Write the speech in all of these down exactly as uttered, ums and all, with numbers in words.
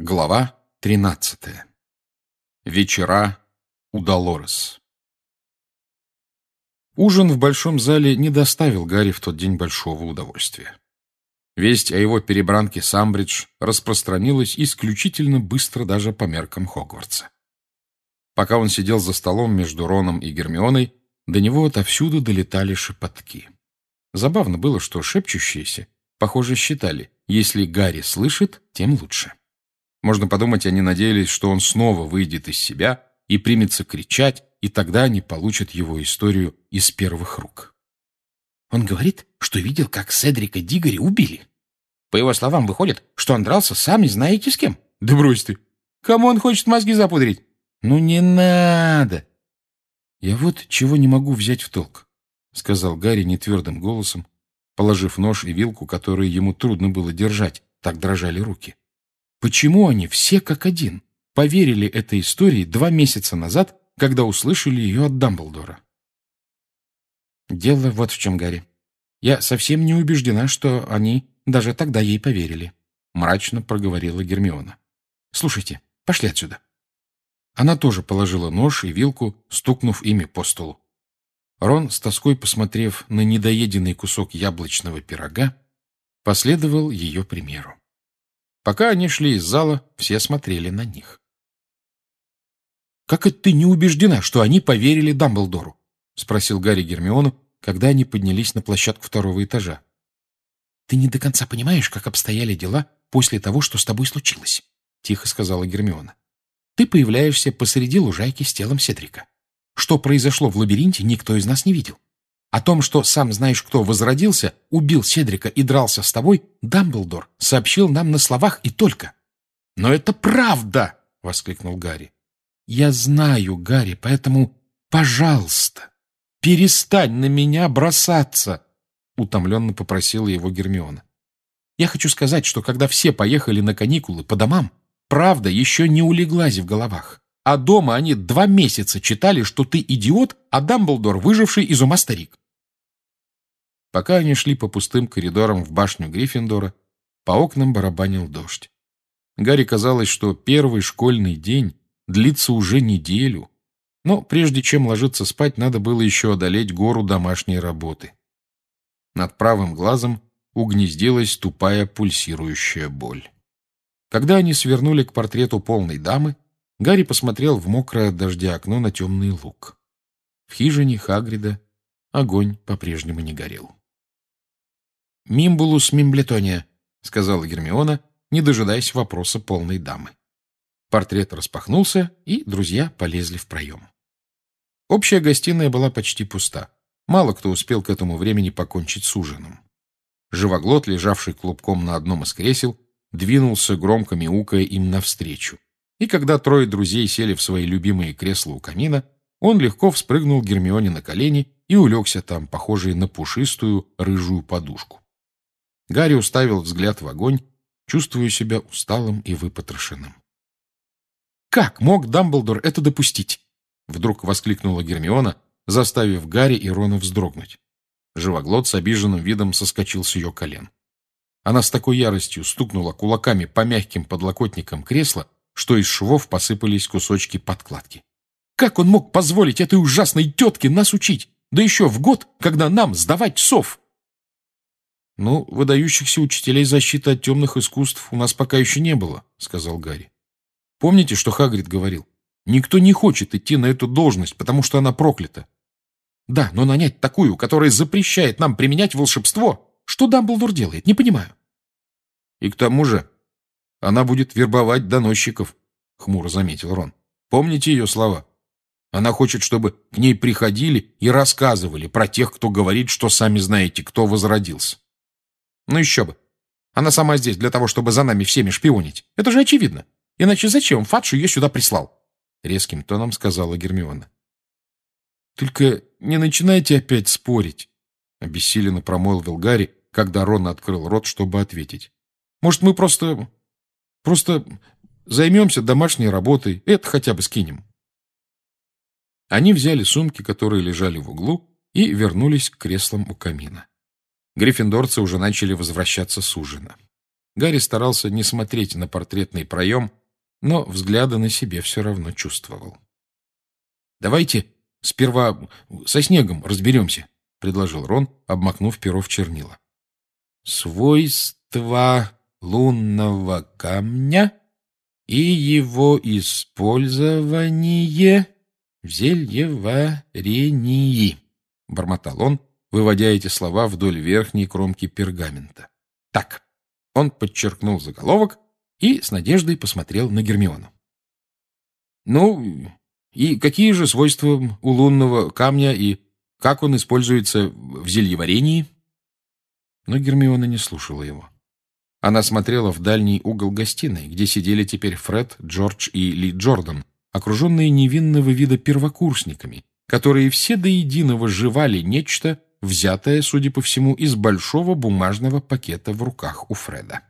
Глава тринадцатая. Вечера у Долорес. Ужин в большом зале не доставил Гарри в тот день большого удовольствия. Весть о его перебранке с Амбридж распространилась исключительно быстро даже по меркам Хогвартса. Пока он сидел за столом между Роном и Гермионой, до него отовсюду долетали шепотки. Забавно было, что шепчущиеся, похоже, считали, если Гарри слышит, тем лучше. Можно подумать, они надеялись, что он снова выйдет из себя и примется кричать, и тогда они получат его историю из первых рук. Он говорит, что видел, как Седрика Диггори убили. По его словам, выходит, что он дрался сами знаете с кем. Да брось ты! Кому он хочет мозги запудрить? Ну не надо! Я вот чего не могу взять в толк, сказал Гарри нетвердым голосом, положив нож и вилку, которые ему трудно было держать, так дрожали руки. Почему они все как один поверили этой истории два месяца назад, когда услышали ее от Дамблдора? Дело вот в чем, Гарри. Я совсем не убеждена, что они даже тогда ей поверили, мрачно проговорила Гермиона. Слушайте, пошли отсюда. Она тоже положила нож и вилку, стукнув ими по столу. Рон, с тоской посмотрев на недоеденный кусок яблочного пирога, последовал ее примеру. Пока они шли из зала, все смотрели на них. «Как это ты не убеждена, что они поверили Дамблдору?» — спросил Гарри Гермиону, когда они поднялись на площадку второго этажа. «Ты не до конца понимаешь, как обстояли дела после того, что с тобой случилось», — тихо сказала Гермиона. «Ты появляешься посреди лужайки с телом Седрика. Что произошло в лабиринте, никто из нас не видел. О том, что сам знаешь кто возродился, убил Седрика и дрался с тобой, Дамблдор сообщил нам на словах и только». «Но это правда!» — воскликнул Гарри. «Я знаю, Гарри, поэтому, пожалуйста, перестань на меня бросаться!» — утомленно попросила его Гермиона. «Я хочу сказать, что когда все поехали на каникулы по домам, правда еще не улеглась в головах. А дома они два месяца читали, что ты идиот, а Дамблдор выживший из ума старик». Пока они шли по пустым коридорам в башню Гриффиндора, по окнам барабанил дождь. Гарри казалось, что первый школьный день длится уже неделю, но прежде чем ложиться спать, надо было еще одолеть гору домашней работы. Над правым глазом угнездилась тупая пульсирующая боль. Когда они свернули к портрету полной дамы, Гарри посмотрел в мокрое от дождя окно на темный луг. В хижине Хагрида огонь по-прежнему не горел. «Мимбулус мимблетония», — сказала Гермиона, не дожидаясь вопроса полной дамы. Портрет распахнулся, и друзья полезли в проем. Общая гостиная была почти пуста. Мало кто успел к этому времени покончить с ужином. Живоглот, лежавший клубком на одном из кресел, двинулся громко мяукая им навстречу. И когда трое друзей сели в свои любимые кресла у камина, он легко вспрыгнул Гермионе на колени и улегся там, похожий на пушистую рыжую подушку. Гарри уставил взгляд в огонь, чувствуя себя усталым и выпотрошенным. «Как мог Дамблдор это допустить?» — вдруг воскликнула Гермиона, заставив Гарри и Рона вздрогнуть. Живоглот с обиженным видом соскочил с ее колен. Она с такой яростью стукнула кулаками по мягким подлокотникам кресла, что из швов посыпались кусочки подкладки. «Как он мог позволить этой ужасной тетке нас учить? Да еще в год, когда нам сдавать сов!» «Ну, выдающихся учителей защиты от темных искусств у нас пока еще не было», — сказал Гарри. «Помните, что Хагрид говорил? Никто не хочет идти на эту должность, потому что она проклята». «Да, но нанять такую, которая запрещает нам применять волшебство, что Дамблдор делает, не понимаю». «И к тому же она будет вербовать доносчиков», — хмуро заметил Рон. «Помните ее слова? Она хочет, чтобы к ней приходили и рассказывали про тех, кто говорит, что сами знаете, кто возродился». «Ну еще бы. Она сама здесь для того, чтобы за нами всеми шпионить. Это же очевидно. Иначе зачем Фадж ее сюда прислал?» Резким тоном сказала Гермиона. «Только не начинайте опять спорить», — обессиленно промолвил Гарри, когда Рон открыл рот, чтобы ответить. «Может, мы просто... просто займемся домашней работой, это хотя бы скинем». Они взяли сумки, которые лежали в углу, и вернулись к креслам у камина. Гриффиндорцы уже начали возвращаться с ужина. Гарри старался не смотреть на портретный проем, но взгляда на себе все равно чувствовал. «Давайте сперва со снегом разберемся», — предложил Рон, обмакнув перо в чернила. «Свойства лунного камня и его использование в зельеварении», — бормотал он, выводя эти слова вдоль верхней кромки пергамента. «Так». Он подчеркнул заголовок и с надеждой посмотрел на Гермиону. «Ну, и какие же свойства у лунного камня и как он используется в зельеварении?» Но Гермиона не слушала его. Она смотрела в дальний угол гостиной, где сидели теперь Фред, Джордж и Ли Джордан, окруженные невинного вида первокурсниками, которые все до единого жевали нечто, взятое, судя по всему, из большого бумажного пакета в руках у Фреда.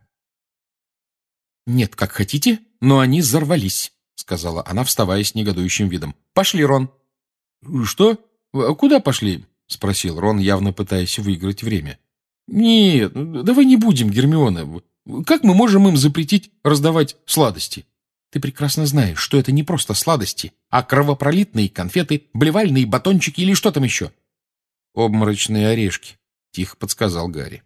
«Нет, как хотите, но они взорвались», — сказала она, вставая с негодующим видом. «Пошли, Рон». «Что? Куда пошли?» — спросил Рон, явно пытаясь выиграть время. «Нет, давай не будем, Гермиона. Как мы можем им запретить раздавать сладости? Ты прекрасно знаешь, что это не просто сладости, а кровопролитные конфеты, блевальные батончики или что там еще». «Обморочные орешки», — тихо подсказал Гарри.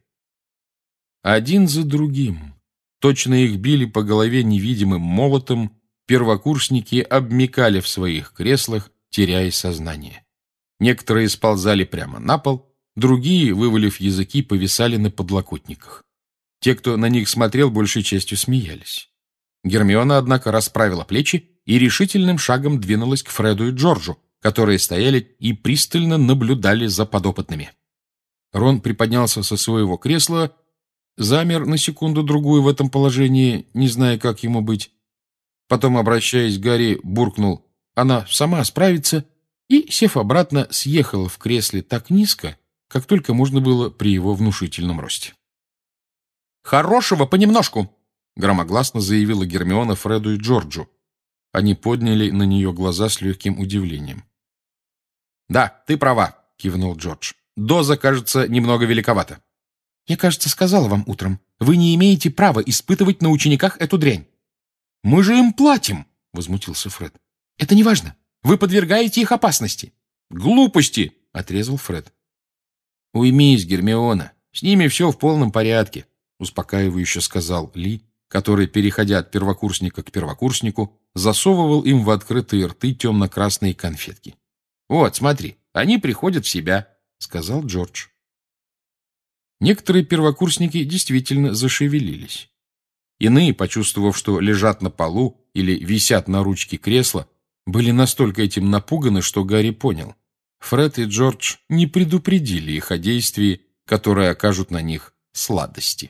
Один за другим, точно их били по голове невидимым молотом, первокурсники обмякали в своих креслах, теряя сознание. Некоторые сползали прямо на пол, другие, вывалив языки, повисали на подлокотниках. Те, кто на них смотрел, большей частью смеялись. Гермиона, однако, расправила плечи и решительным шагом двинулась к Фреду и Джорджу, которые стояли и пристально наблюдали за подопытными. Рон приподнялся со своего кресла, замер на секунду-другую в этом положении, не зная, как ему быть. Потом, обращаясь к Гарри, буркнул: «Она сама справится», и, сев обратно, съехала в кресле так низко, как только можно было при его внушительном росте. «Хорошего понемножку!» — громогласно заявила Гермиона Фреду и Джорджу. Они подняли на нее глаза с легким удивлением. «Да, ты права», — кивнул Джордж. «Доза, кажется, немного великовата». «Я, кажется, сказала вам утром, вы не имеете права испытывать на учениках эту дрянь». «Мы же им платим», — возмутился Фред. «Это не важно. Вы подвергаете их опасности». «Глупости», — отрезал Фред. «Уймись, Гермиона, с ними все в полном порядке», — успокаивающе сказал Ли, который, переходя от первокурсника к первокурснику, засовывал им в открытые рты темно-красные конфетки. «Вот, смотри, они приходят в себя», — сказал Джордж. Некоторые первокурсники действительно зашевелились. Иные, почувствовав, что лежат на полу или висят на ручке кресла, были настолько этим напуганы, что Гарри понял. Фред и Джордж не предупредили их о действии, которое окажут на них сладости.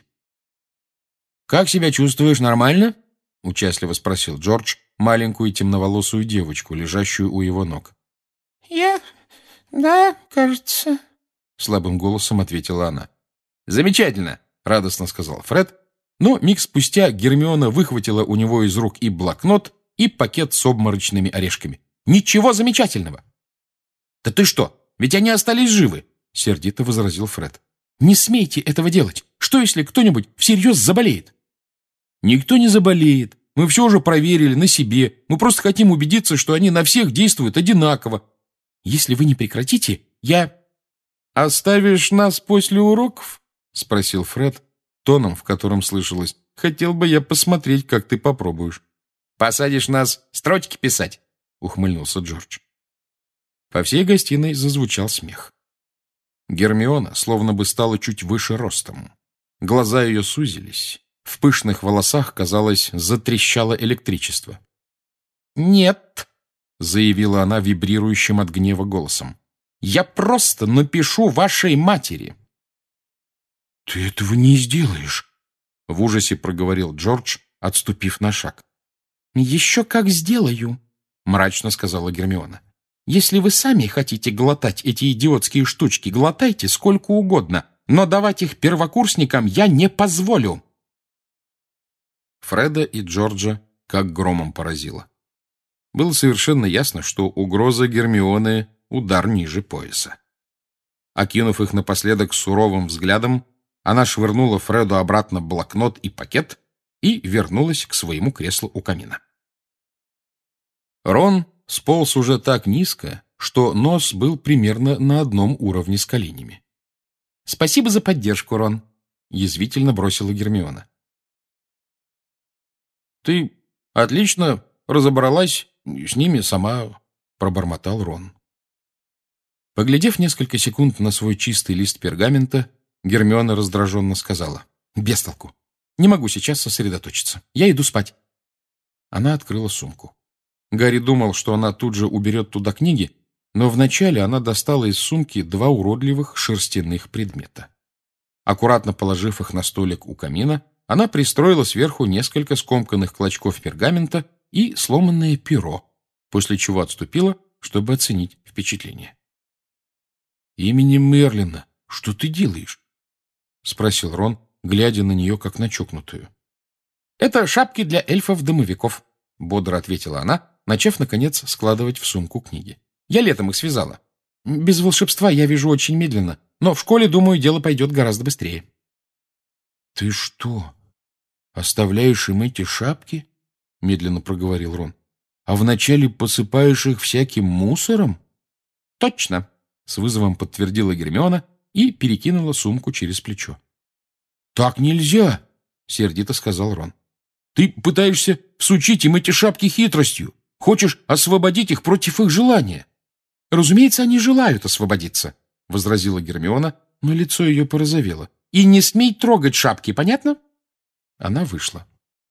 «Как себя чувствуешь, нормально?» — участливо спросил Джордж маленькую темноволосую девочку, лежащую у его ног. «Я... да, кажется», — слабым голосом ответила она. «Замечательно!» — радостно сказал Фред, но миг спустя Гермиона выхватила у него из рук и блокнот, и пакет с обморочными орешками. «Ничего замечательного!» «Да ты что? Ведь они остались живы!» — сердито возразил Фред. «Не смейте этого делать! Что, если кто-нибудь всерьез заболеет?» «Никто не заболеет. Мы все уже проверили на себе. Мы просто хотим убедиться, что они на всех действуют одинаково. Если вы не прекратите, я...» «Оставишь нас после уроков?» — спросил Фред, тоном, в котором слышалось: «Хотел бы я посмотреть, как ты попробуешь». «Посадишь нас строчки писать?» — ухмыльнулся Джордж. По всей гостиной зазвучал смех. Гермиона словно бы стала чуть выше ростом. Глаза ее сузились. В пышных волосах, казалось, затрещало электричество. «Нет», — заявила она вибрирующим от гнева голосом, «я просто напишу вашей матери». «Ты этого не сделаешь», — в ужасе проговорил Джордж, отступив на шаг. «Еще как сделаю», — мрачно сказала Гермиона. «Если вы сами хотите глотать эти идиотские штучки, глотайте сколько угодно, но давать их первокурсникам я не позволю». Фреда и Джорджа как громом поразило. Было совершенно ясно, что угроза Гермионы — удар ниже пояса. Окинув их напоследок суровым взглядом, Она швырнула Фреду обратно блокнот и пакет и вернулась к своему креслу у камина. Рон сполз уже так низко, что нос был примерно на одном уровне с коленями. — Спасибо за поддержку, Рон, — язвительно бросила Гермиона. — Ты отлично разобралась с ними сама, — пробормотал Рон. Поглядев несколько секунд на свой чистый лист пергамента, Гермиона раздраженно сказала: «Без толку. Не могу сейчас сосредоточиться. Я иду спать». Она открыла сумку. Гарри думал, что она тут же уберет туда книги, но вначале она достала из сумки два уродливых шерстяных предмета. Аккуратно положив их на столик у камина, она пристроила сверху несколько скомканных клочков пергамента и сломанное перо, после чего отступила, чтобы оценить впечатление. «Именем Мерлина, что ты делаешь?» — спросил Рон, глядя на нее, как на чокнутую. «Это шапки для эльфов-домовиков», — бодро ответила она, начав, наконец, складывать в сумку книги. «Я летом их связала. Без волшебства я вижу очень медленно, но в школе, думаю, дело пойдет гораздо быстрее». «Ты что, оставляешь им эти шапки?» — медленно проговорил Рон. «А вначале посыпаешь их всяким мусором?» «Точно», — с вызовом подтвердила Гермиона и перекинула сумку через плечо. «Так нельзя!» — сердито сказал Рон. «Ты пытаешься всучить им эти шапки хитростью. Хочешь освободить их против их желания». «Разумеется, они желают освободиться», — возразила Гермиона, но лицо ее порозовело. «И не смей трогать шапки, понятно?» Она вышла.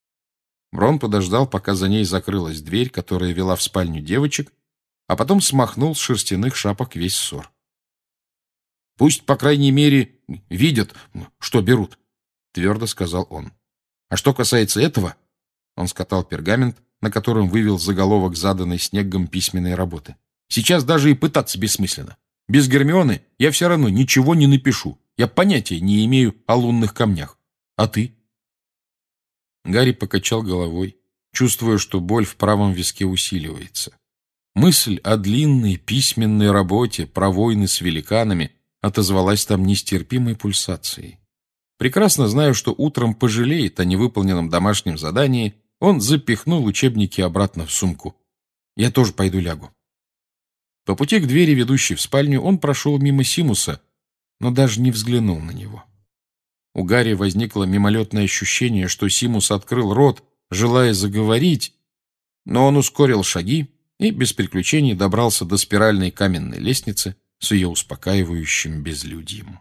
Рон подождал, пока за ней закрылась дверь, которая вела в спальню девочек, а потом смахнул с шерстяных шапок весь ссор. «Пусть, по крайней мере, видят, что берут», — твердо сказал он. «А что касается этого...» — он скатал пергамент, на котором вывел заголовок заданной Снеггом письменной работы. «Сейчас даже и пытаться бессмысленно. Без Гермионы я все равно ничего не напишу. Я понятия не имею о лунных камнях. А ты?» Гарри покачал головой, чувствуя, что боль в правом виске усиливается. Мысль о длинной письменной работе про войны с великанами отозвалась там нестерпимой пульсацией. Прекрасно зная, что утром пожалеет о невыполненном домашнем задании, он запихнул учебники обратно в сумку. «Я тоже пойду лягу». По пути к двери, ведущей в спальню, он прошел мимо Симуса, но даже не взглянул на него. У Гарри возникло мимолетное ощущение, что Симус открыл рот, желая заговорить, но он ускорил шаги и без приключений добрался до спиральной каменной лестницы с ее успокаивающим безлюдьем.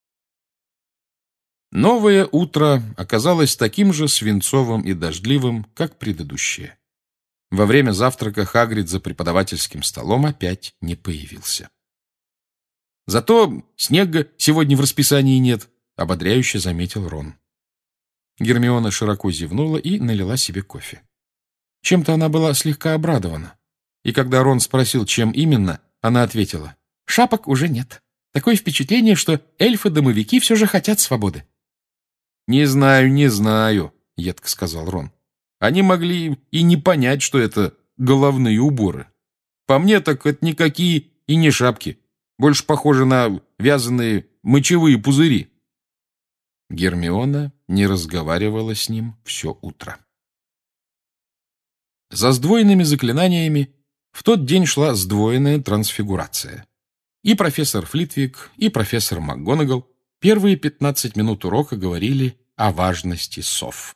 Новое утро оказалось таким же свинцовым и дождливым, как предыдущее. Во время завтрака Хагрид за преподавательским столом опять не появился. «Зато снега сегодня в расписании нет», — ободряюще заметил Рон. Гермиона широко зевнула и налила себе кофе. Чем-то она была слегка обрадована. И когда Рон спросил, чем именно, она ответила: «Шапок уже нет. Такое впечатление, что эльфы-домовики все же хотят свободы». «Не знаю, не знаю», — едко сказал Рон. «Они могли и не понять, что это головные уборы. По мне, так это никакие и не шапки. Больше похоже на вязаные мочевые пузыри». Гермиона не разговаривала с ним все утро. За сдвоенными заклинаниями в тот день шла сдвоенная трансфигурация. И профессор Флитвик, и профессор МакГонагал первые пятнадцать минут урока говорили о важности сов.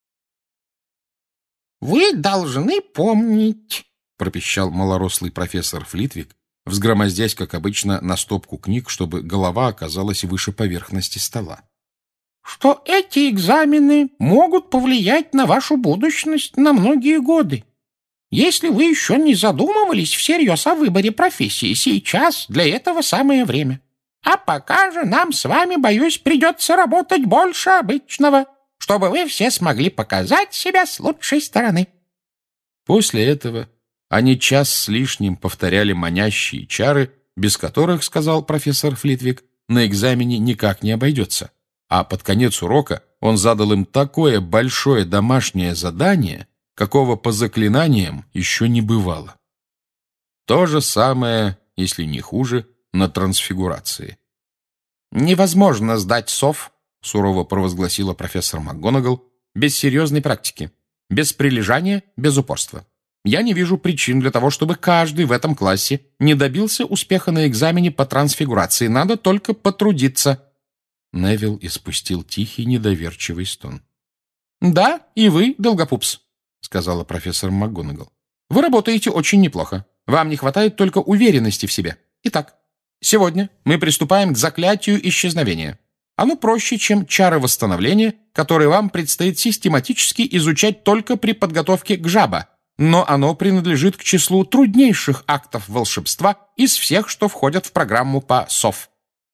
«Вы должны помнить», — пропищал малорослый профессор Флитвик, взгромоздясь, как обычно, на стопку книг, чтобы голова оказалась выше поверхности стола, «что эти экзамены могут повлиять на вашу будущность на многие годы. Если вы еще не задумывались всерьез о выборе профессии, сейчас для этого самое время. А пока же нам с вами, боюсь, придется работать больше обычного, чтобы вы все смогли показать себя с лучшей стороны». После этого они час с лишним повторяли манящие чары, без которых, сказал профессор Флитвик, на экзамене никак не обойдется. А под конец урока он задал им такое большое домашнее задание, какого по заклинаниям еще не бывало. То же самое, если не хуже, на трансфигурации. «Невозможно сдать сов сурово провозгласила профессор МакГонагал, без серьезной практики, без прилежания, без упорства. Я не вижу причин для того, чтобы каждый в этом классе не добился успеха на экзамене по трансфигурации. Надо только потрудиться. Невилл испустил тихий, недоверчивый стон. «Да, и вы, Долгопупс», — сказала профессор МакГонагал. «Вы работаете очень неплохо. Вам не хватает только уверенности в себе. Итак, сегодня мы приступаем к заклятию исчезновения. Оно проще, чем чары восстановления, которые вам предстоит систематически изучать только при подготовке к жаба, но оно принадлежит к числу труднейших актов волшебства из всех, что входят в программу по СОВ».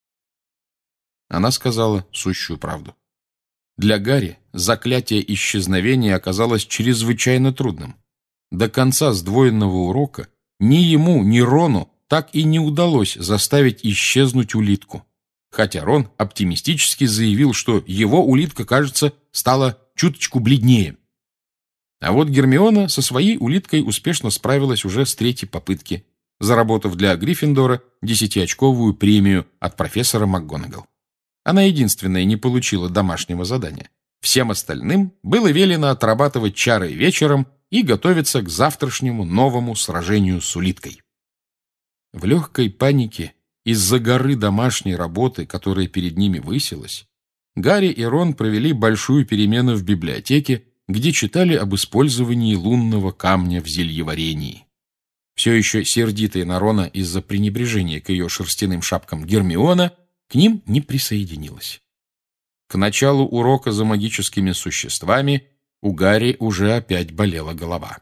Она сказала сущую правду. Для Гарри заклятие исчезновения оказалось чрезвычайно трудным. До конца сдвоенного урока ни ему, ни Рону так и не удалось заставить исчезнуть улитку. Хотя Рон оптимистически заявил, что его улитка, кажется, стала чуточку бледнее. А вот Гермиона со своей улиткой успешно справилась уже с третьей попытки, заработав для Гриффиндора десятиочковую премию от профессора МакГонагал. Она единственная не получила домашнего задания. Всем остальным было велено отрабатывать чары вечером и готовиться к завтрашнему новому сражению с улиткой. В легкой панике из-за горы домашней работы, которая перед ними высилась, Гарри и Рон провели большую перемену в библиотеке, где читали об использовании лунного камня в зельеварении. Все еще сердитая на Рона из-за пренебрежения к ее шерстяным шапкам Гермиона к ним не присоединилась. К началу урока за магическими существами у Гарри уже опять болела голова.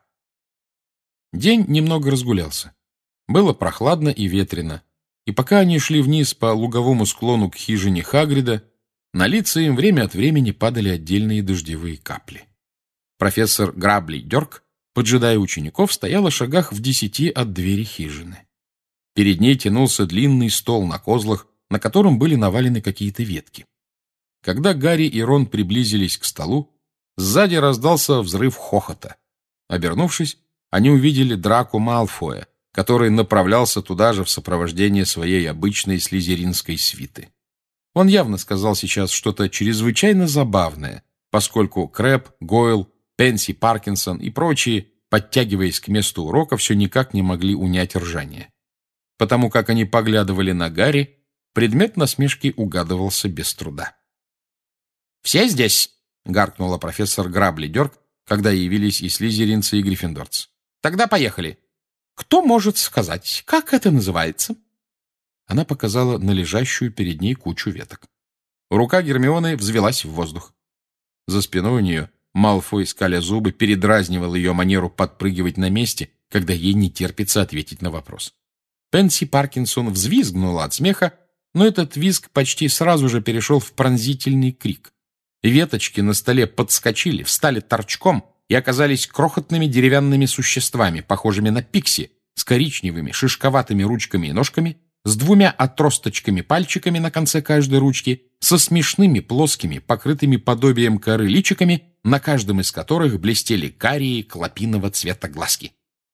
День немного разгулялся. Было прохладно и ветрено, и пока они шли вниз по луговому склону к хижине Хагрида, на лица им время от времени падали отдельные дождевые капли. Профессор Грабли-Дёрк, поджидая учеников, стояла в шагах в десяти от двери хижины. Перед ней тянулся длинный стол на козлах, на котором были навалены какие-то ветки. Когда Гарри и Рон приблизились к столу, сзади раздался взрыв хохота. Обернувшись, они увидели Драко Малфоя, который направлялся туда же в сопровождении своей обычной слизеринской свиты. Он явно сказал сейчас что-то чрезвычайно забавное, поскольку Крэб, Гойл, Пенси Паркинсон и прочие, подтягиваясь к месту урока, все никак не могли унять ржание. Потому как они поглядывали на Гарри, предмет насмешки угадывался без труда. «Все здесь?» — гаркнула профессор Грабли-Дёрк, когда явились и слизеринцы, и гриффиндорцы. «Тогда поехали. Кто может сказать, как это называется?» Она показала на лежащую перед ней кучу веток. Рука Гермионы взвелась в воздух. За спиной у нее Малфой, скаля зубы, передразнивал ее манеру подпрыгивать на месте, когда ей не терпится ответить на вопрос. Пенси Паркинсон взвизгнула от смеха, но этот визг почти сразу же перешел в пронзительный крик. Веточки на столе подскочили, встали торчком и оказались крохотными деревянными существами, похожими на пикси, с коричневыми шишковатыми ручками и ножками, с двумя отросточками-пальчиками на конце каждой ручки, со смешными плоскими, покрытыми подобием коры личиками, на каждом из которых блестели карие клопиного цвета глазки.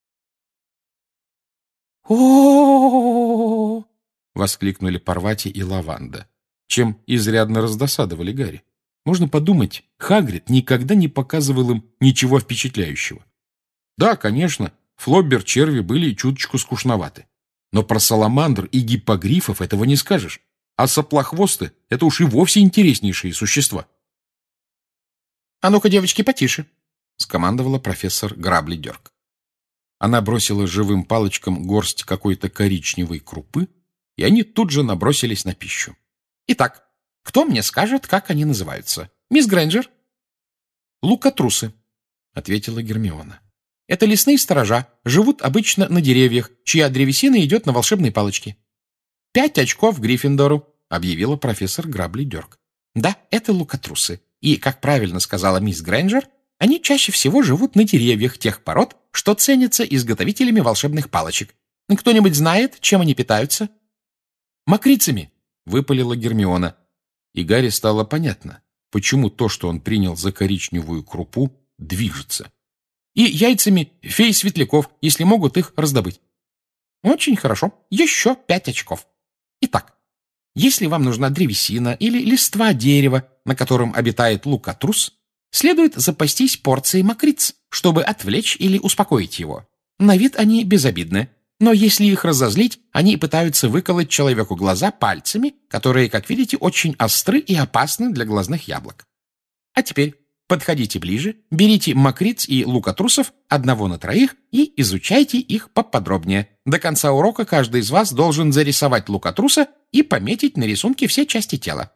«О-о-о-о!» — воскликнули Парвати и Лаванда, чем изрядно раздосадовали Гарри. Можно подумать, Хагрид никогда не показывал им ничего впечатляющего. Да, конечно, флоббер-черви были чуточку скучноваты. Но про саламандр и гиппогрифов этого не скажешь. А соплохвосты — это уж и вовсе интереснейшие существа. «А ну-ка, девочки, потише!» — скомандовала профессор Грабли-Дёрк. Она бросила живым палочкам горсть какой-то коричневой крупы, и они тут же набросились на пищу. «Итак, кто мне скажет, как они называются? Мисс Грейнджер?» «Лукатрусы», — ответила Гермиона. «Это лесные сторожа, живут обычно на деревьях, чья древесина идет на волшебной палочке». «Пять очков Гриффиндору», — объявила профессор Грабли-Дёрк. «Да, это лукатрусы. И, как правильно сказала мисс Грейнджер, они чаще всего живут на деревьях тех пород, что ценятся изготовителями волшебных палочек. Кто-нибудь знает, чем они питаются?» «Мокрицами», — выпалила Гермиона. И Гарри стало понятно, почему то, что он принял за коричневую крупу, движется. «И яйцами фей-светляков, если могут их раздобыть». «Очень хорошо. Еще пять очков. Итак, Если вам нужна древесина или листва дерева, на котором обитает лукатрус, следует запастись порцией мокриц, чтобы отвлечь или успокоить его. На вид они безобидны, но если их разозлить, они пытаются выколоть человеку глаза пальцами, которые, как видите, очень остры и опасны для глазных яблок. А теперь подходите ближе, берите мокриц и лукатрусов одного на троих и изучайте их поподробнее. До конца урока каждый из вас должен зарисовать лукатруса и пометить на рисунке все части тела.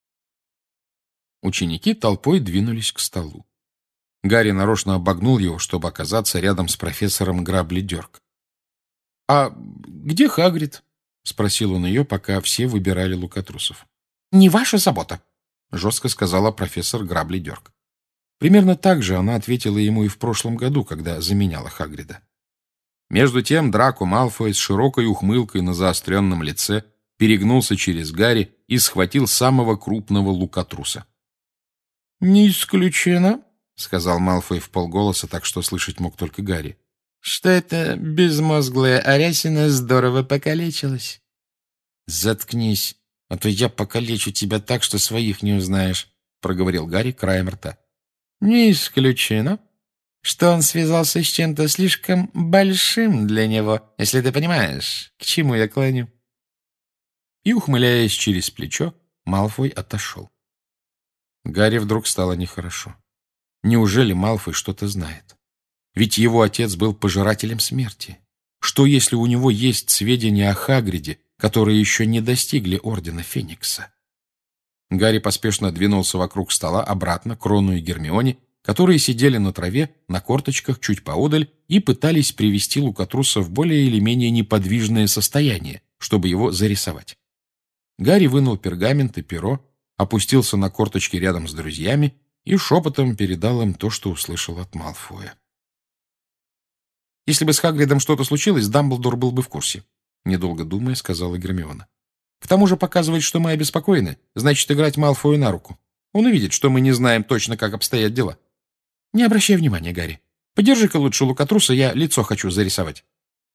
Ученики толпой двинулись к столу. Гарри нарочно обогнул его, чтобы оказаться рядом с профессором Грабли-Дёрк. — А где Хагрид? — спросил он ее, пока все выбирали лукатрусов. — Не ваша забота, — жестко сказала профессор Грабли-Дёрк. Примерно так же она ответила ему и в прошлом году, когда заменяла Хагрида. Между тем Драко Малфой с широкой ухмылкой на заостренном лице перегнулся через Гарри и схватил самого крупного лукатруса. — Не исключено, — сказал Малфой вполголоса, так что слышать мог только Гарри, — что эта безмозглая арясина здорово покалечилась. — Заткнись, а то я покалечу тебя так, что своих не узнаешь, — проговорил Гарри краем рта. — Не исключено, что он связался с чем-то слишком большим для него, если ты понимаешь, к чему я клоню. И, ухмыляясь через плечо, Малфой отошел. Гарри вдруг стало нехорошо. Неужели Малфой что-то знает? Ведь его отец был пожирателем смерти. Что, если у него есть сведения о Хагриде, которые еще не достигли Ордена Феникса? Гарри поспешно двинулся вокруг стола обратно к Рону и Гермионе, которые сидели на траве, на корточках чуть поодаль и пытались привести лукатруса в более или менее неподвижное состояние, чтобы его зарисовать. Гарри вынул пергамент и перо, опустился на корточки рядом с друзьями и шепотом передал им то, что услышал от Малфоя. «Если бы с Хагридом что-то случилось, Дамблдор был бы в курсе», — недолго думая, сказала Гермиона. «К тому же показывать, что мы обеспокоены, значит играть Малфою на руку. Он увидит, что мы не знаем точно, как обстоят дела. Не обращай внимания, Гарри. Подержи-ка лучше лукатруса, я лицо хочу зарисовать».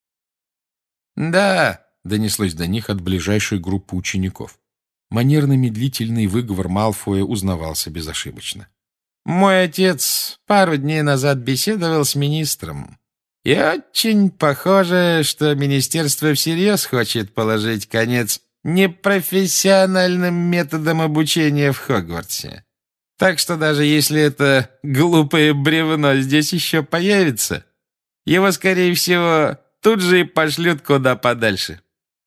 «Да», — донеслось до них от ближайшей группы учеников. Манерно-медлительный выговор Малфоя узнавался безошибочно. «Мой отец пару дней назад беседовал с министром. И очень похоже, что министерство всерьез хочет положить конец непрофессиональным методам обучения в Хогвартсе. Так что даже если это глупое бревно здесь еще появится, его, скорее всего, тут же и пошлют куда подальше».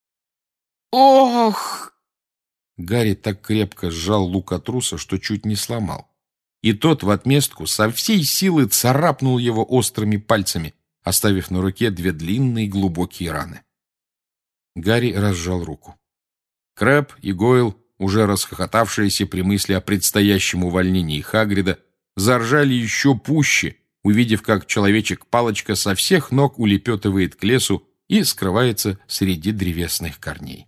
«Ох!» Гарри так крепко сжал лукатруса, что чуть не сломал. И тот в отместку со всей силы царапнул его острыми пальцами, оставив на руке две длинные глубокие раны. Гарри разжал руку. Крэб и Гойл, уже расхохотавшиеся при мысли о предстоящем увольнении Хагрида, заржали еще пуще, увидев, как человечек-палочка со всех ног улепетывает к лесу и скрывается среди древесных корней.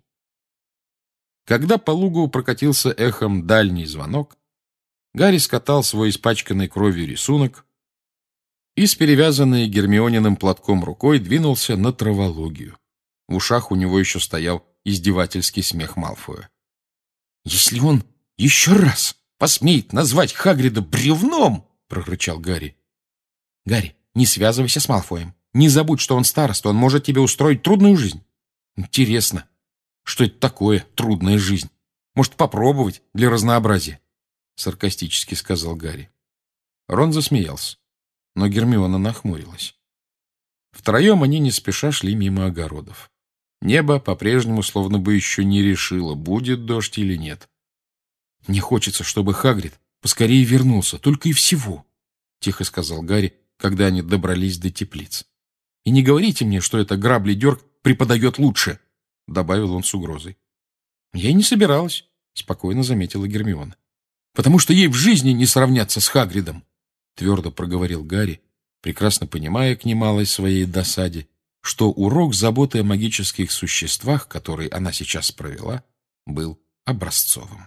Когда по лугу прокатился эхом дальний звонок, Гарри скатал свой испачканный кровью рисунок и с перевязанной Гермиониным платком рукой двинулся на травологию. В ушах у него еще стоял издевательский смех Малфоя. «Если он еще раз посмеет назвать Хагрида бревном!» — прорычал Гарри. «Гарри, не связывайся с Малфоем. Не забудь, что он староста, он может тебе устроить трудную жизнь. Интересно, что это такое трудная жизнь? Может, попробовать для разнообразия?» — саркастически сказал Гарри. Рон засмеялся, но Гермиона нахмурилась. Втроем они не спеша шли мимо огородов. Небо по-прежнему словно бы еще не решило, будет дождь или нет. «Мне хочется, чтобы Хагрид поскорее вернулся, только и всего», — тихо сказал Гарри, когда они добрались до теплиц. «И не говорите мне, что это Грабли-Дёрк преподает лучше», — добавил он с угрозой. «Я и не собиралась», — спокойно заметила Гермиона. «Потому что ей в жизни не сравняться с Хагридом», — твердо проговорил Гарри, прекрасно понимая к немалой своей досаде, что урок заботы о магических существах, который она сейчас провела, был образцовым.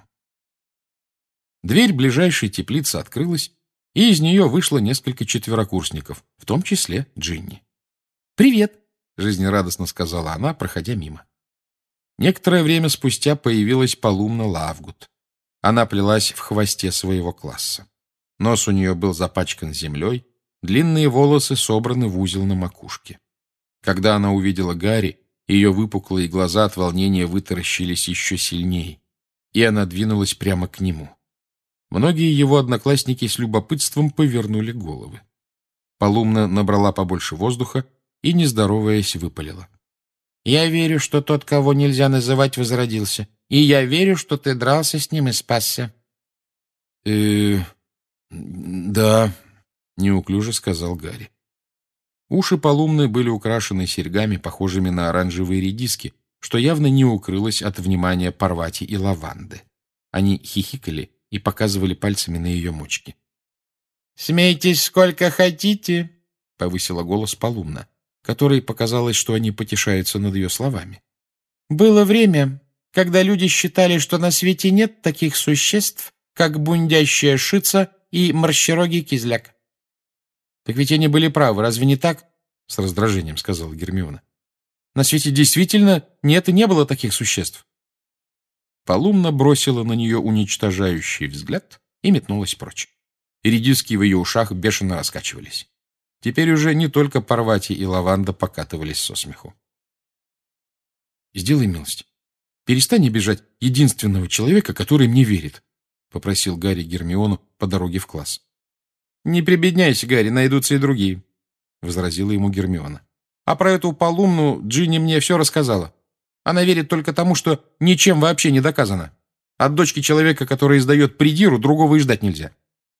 Дверь ближайшей теплицы открылась, и из нее вышло несколько четверокурсников, в том числе Джинни. «Привет!» — жизнерадостно сказала она, проходя мимо. Некоторое время спустя появилась Полумна Лавгуд. Она плелась в хвосте своего класса. Нос у нее был запачкан землей, длинные волосы собраны в узел на макушке. Когда она увидела Гарри, ее выпуклые глаза от волнения вытаращились еще сильнее, и она двинулась прямо к нему. Многие его одноклассники с любопытством повернули головы. Полумна набрала побольше воздуха и, не здороваясь, выпалила: «Я верю, что тот, кого нельзя называть, возродился. И я верю, что ты дрался с ним и спасся». «Э, да», — неуклюже сказал Гарри. Уши Полумны были украшены серьгами, похожими на оранжевые редиски, что явно не укрылось от внимания Парвати и Лаванды. Они хихикали и показывали пальцами на ее мочки. «Смейтесь сколько хотите», — повысила голос Полумна, которой показалось, что они потешаются над ее словами. «Было время, когда люди считали, что на свете нет таких существ, как бундящая шица и морщерогий кизляк». «Так ведь они были правы, разве не так?» — с раздражением сказала Гермиона. «На свете действительно нет и не было таких существ». Полумна бросила на нее уничтожающий взгляд и метнулась прочь. Редиски в ее ушах бешено раскачивались. Теперь уже не только Парвати и Лаванда покатывались со смеху. «Сделай милость. Перестань обижать единственного человека, который мне верит», — попросил Гарри Гермиону по дороге в класс. «Не прибедняйся, Гарри, найдутся и другие», — возразила ему Гермиона. «А про эту Полумну Джинни мне все рассказала. Она верит только тому, что ничем вообще не доказано. От дочки человека, который издает придиру, другого и ждать нельзя».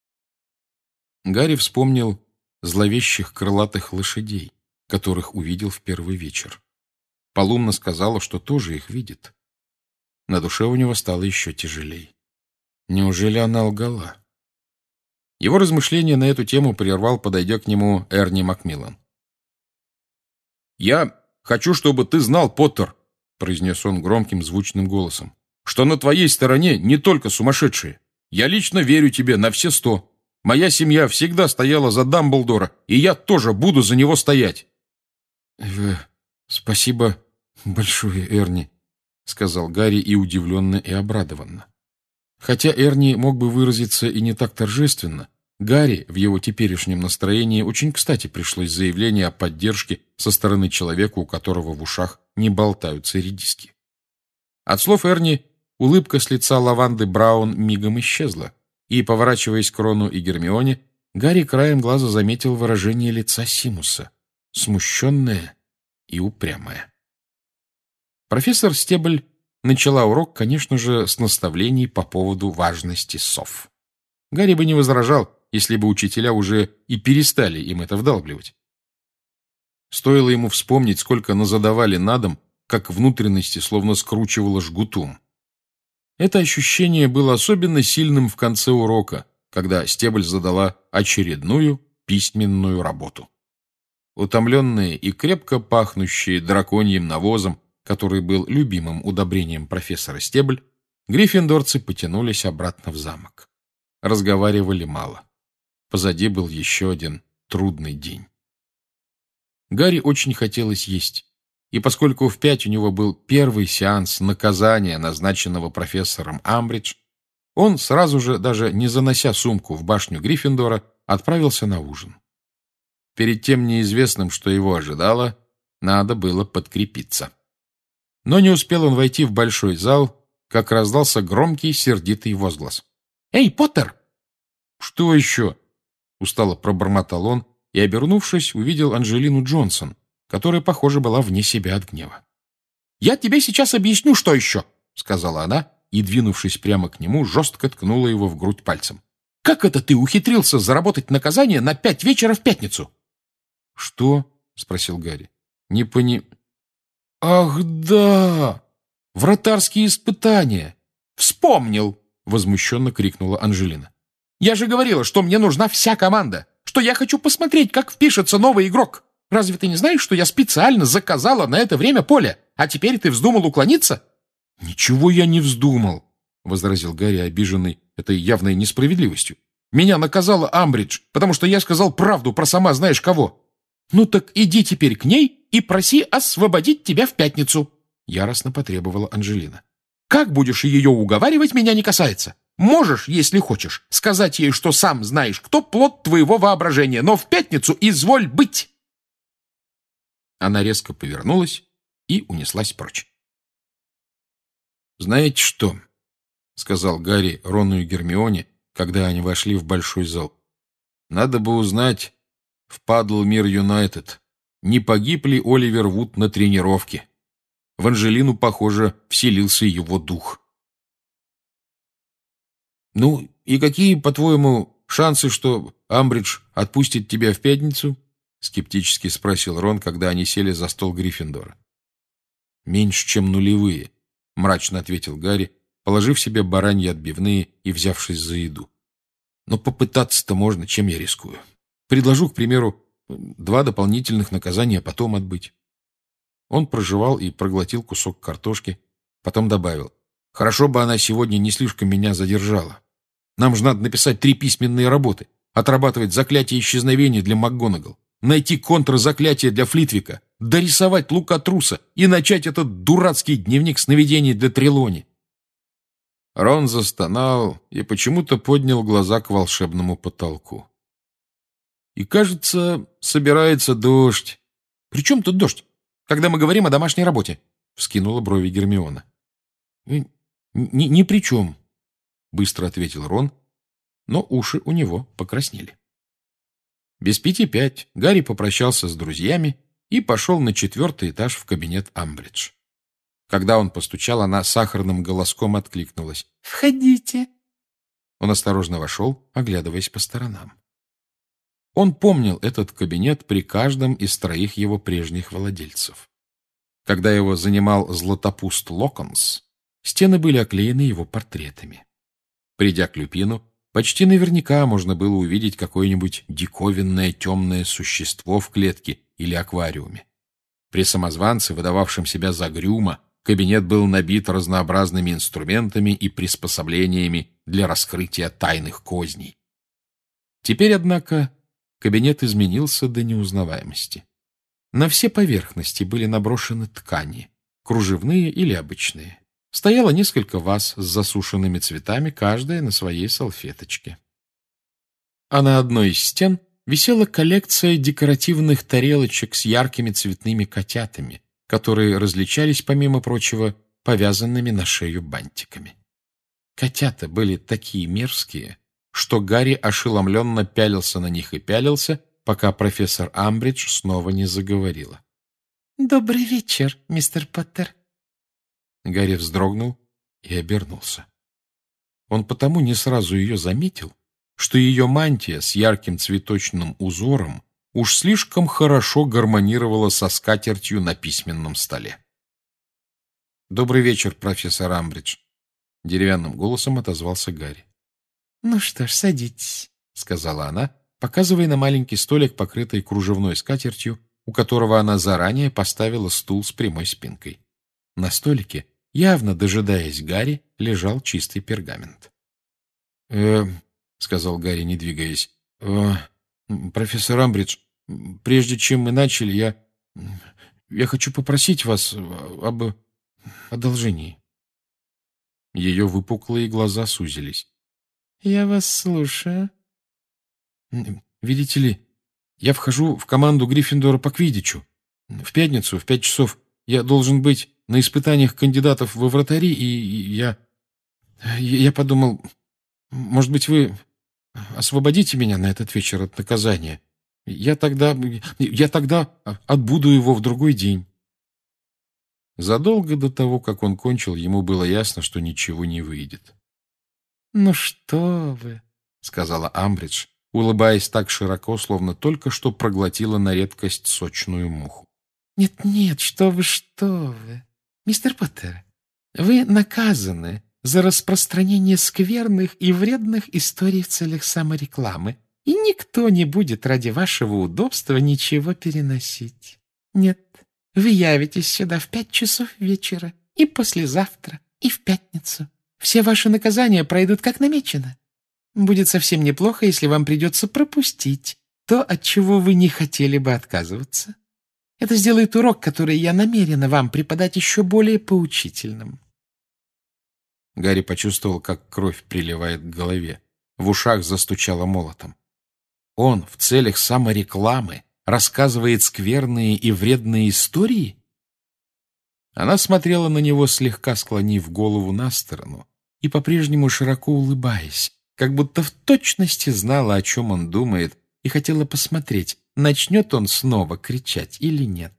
Гарри вспомнил зловещих крылатых лошадей, которых увидел в первый вечер. Полумна сказала, что тоже их видит. На душе у него стало еще тяжелей. Неужели она лгала? Его размышления на эту тему прервал, подойдя к нему, Эрни Макмиллан. «Я хочу, чтобы ты знал, Поттер», — произнес он громким звучным голосом, «что на твоей стороне не только сумасшедшие. Я лично верю тебе на все сто. Моя семья всегда стояла за Дамблдора, и я тоже буду за него стоять». «Э, «Спасибо большое, Эрни», — сказал Гарри и удивленно, и обрадованно. Хотя Эрни мог бы выразиться и не так торжественно, Гарри в его теперешнем настроении очень кстати пришлось заявление о поддержке со стороны человека, у которого в ушах не болтаются редиски. От слов Эрни улыбка с лица Лаванды Браун мигом исчезла, и, поворачиваясь к Рону и Гермионе, Гарри краем глаза заметил выражение лица Симуса, смущенное и упрямое. Профессор Стебль начала урок, конечно же, с наставлений по поводу важности сов. Гарри бы не возражал, если бы учителя уже и перестали им это вдалбливать. Стоило ему вспомнить, сколько назадавали на дом, как внутренности словно скручивало жгутом. Это ощущение было особенно сильным в конце урока, когда Стебль задала очередную письменную работу. Утомленные и крепко пахнущие драконьим навозом, который был любимым удобрением профессора Стебль, гриффиндорцы потянулись обратно в замок. Разговаривали мало. Позади был еще один трудный день. Гарри очень хотелось есть, и поскольку в пять у него был первый сеанс наказания, назначенного профессором Амбридж, он сразу же, даже не занося сумку в башню Гриффиндора, отправился на ужин. Перед тем неизвестным, что его ожидало, надо было подкрепиться. Но не успел он войти в большой зал, как раздался громкий, сердитый возглас. «Эй, Поттер!» «Что еще?» — устало пробормотал он и, обернувшись, увидел Анджелину Джонсон, которая, похоже, была вне себя от гнева. «Я тебе сейчас объясню, что еще!» — сказала она, и, двинувшись прямо к нему, жестко ткнула его в грудь пальцем. «Как это ты ухитрился заработать наказание на пять вечера в пятницу?» «Что?» — спросил Гарри. «Не пони...» «Ах, да! Вратарские испытания!» «Вспомнил!» — возмущенно крикнула Анджелина. «Я же говорила, что мне нужна вся команда, что я хочу посмотреть, как впишется новый игрок. Разве ты не знаешь, что я специально заказала на это время поле, а теперь ты вздумал уклониться?» «Ничего я не вздумал», — возразил Гарри, обиженный этой явной несправедливостью. «Меня наказала Амбридж, потому что я сказал правду про сама знаешь кого. Ну так иди теперь к ней и проси освободить тебя в пятницу. — яростно потребовала Анжелина. «Как будешь ее уговаривать, меня не касается. Можешь, если хочешь, сказать ей, что сам знаешь, кто плод твоего воображения, но в пятницу изволь быть!» Она резко повернулась и унеслась прочь. «Знаете что?» — сказал Гарри Рону и Гермионе, когда они вошли в большой зал. «Надо бы узнать в Падл-Мир Юнайтед, не погиб ли Оливер Вуд на тренировке. В Анжелину, похоже, вселился его дух». «Ну, и какие, по-твоему, шансы, что Амбридж отпустит тебя в пятницу?» — скептически спросил Рон, когда они сели за стол Гриффиндора. «Меньше, чем нулевые», — мрачно ответил Гарри, положив себе бараньи отбивные и взявшись за еду. «Но попытаться-то можно, чем я рискую. Предложу, к примеру, два дополнительных наказания, а потом отбыть». Он прожевал и проглотил кусок картошки, потом добавил: «Хорошо бы она сегодня не слишком меня задержала. Нам же надо написать три письменные работы, отрабатывать заклятие исчезновения для МакГонагал, найти контрзаклятие для Флитвика, дорисовать Лука-труса и начать этот дурацкий дневник сновидений для Трелони». Рон застонал и почему-то поднял глаза к волшебному потолку. «И, кажется, собирается дождь». «При чем тут дождь, когда мы говорим о домашней работе?» — вскинула брови Гермиона. «Ни, ни при чем», — быстро ответил Рон, но уши у него покраснели. Без пяти пять Гарри попрощался с друзьями и пошел на четвертый этаж в кабинет Амбридж. Когда он постучал, она сахарным голоском откликнулась: «Входите». Он осторожно вошел, оглядываясь по сторонам. Он помнил этот кабинет при каждом из троих его прежних владельцев. Когда его занимал Златопуст Локонс, стены были оклеены его портретами. Придя к Люпину, почти наверняка можно было увидеть какое-нибудь диковинное темное существо в клетке или аквариуме. При самозванце, выдававшем себя за Грюма, кабинет был набит разнообразными инструментами и приспособлениями для раскрытия тайных козней. Теперь, однако, кабинет изменился до неузнаваемости. На все поверхности были наброшены ткани, кружевные или обычные. Стояло несколько ваз с засушенными цветами, каждая на своей салфеточке. А на одной из стен висела коллекция декоративных тарелочек с яркими цветными котятами, которые различались, помимо прочего, повязанными на шею бантиками. Котята были такие мерзкие, что Гарри ошеломленно пялился на них и пялился, пока профессор Амбридж снова не заговорила. «Добрый вечер, мистер Поттер». Гарри вздрогнул и обернулся. Он потому не сразу ее заметил, что ее мантия с ярким цветочным узором уж слишком хорошо гармонировала со скатертью на письменном столе. «Добрый вечер, профессор Амбридж», — деревянным голосом отозвался Гарри. «Ну что ж, садитесь», — сказала она, показывая на маленький столик, покрытый кружевной скатертью, у которого она заранее поставила стул с прямой спинкой. На столике, явно дожидаясь Гарри, лежал чистый пергамент. «Э, — сказал Гарри, не двигаясь, — э, профессор Амбридж, прежде чем мы начали, я... я хочу попросить вас об одолжении». Ее выпуклые глаза сузились. «Я вас слушаю». «Видите ли, я вхожу в команду Гриффиндора по квиддичу. В пятницу в пять часов я должен быть на испытаниях кандидатов во вратари, и я... я подумал, может быть, вы освободите меня на этот вечер от наказания. Я тогда... я тогда отбуду его в другой день». Задолго до того, как он кончил, ему было ясно, что ничего не выйдет. «Ну что вы», — сказала Амбридж, улыбаясь так широко, словно только что проглотила на редкость сочную муху. «Нет-нет, что вы, что вы. Мистер Поттер, вы наказаны за распространение скверных и вредных историй в целях саморекламы, и никто не будет ради вашего удобства ничего переносить. Нет, вы явитесь сюда в пять часов вечера, и послезавтра, и в пятницу. Все ваши наказания пройдут как намечено. Будет совсем неплохо, если вам придется пропустить то, от чего вы не хотели бы отказываться. Это сделает урок, который я намерена вам преподать, еще более поучительным». Гарри почувствовал, как кровь приливает к голове. В ушах застучало молотом. Он в целях саморекламы рассказывает скверные и вредные истории? Она смотрела на него, слегка склонив голову на сторону и по-прежнему широко улыбаясь, как будто в точности знала, о чем он думает, и хотела посмотреть, начнет он снова кричать или нет.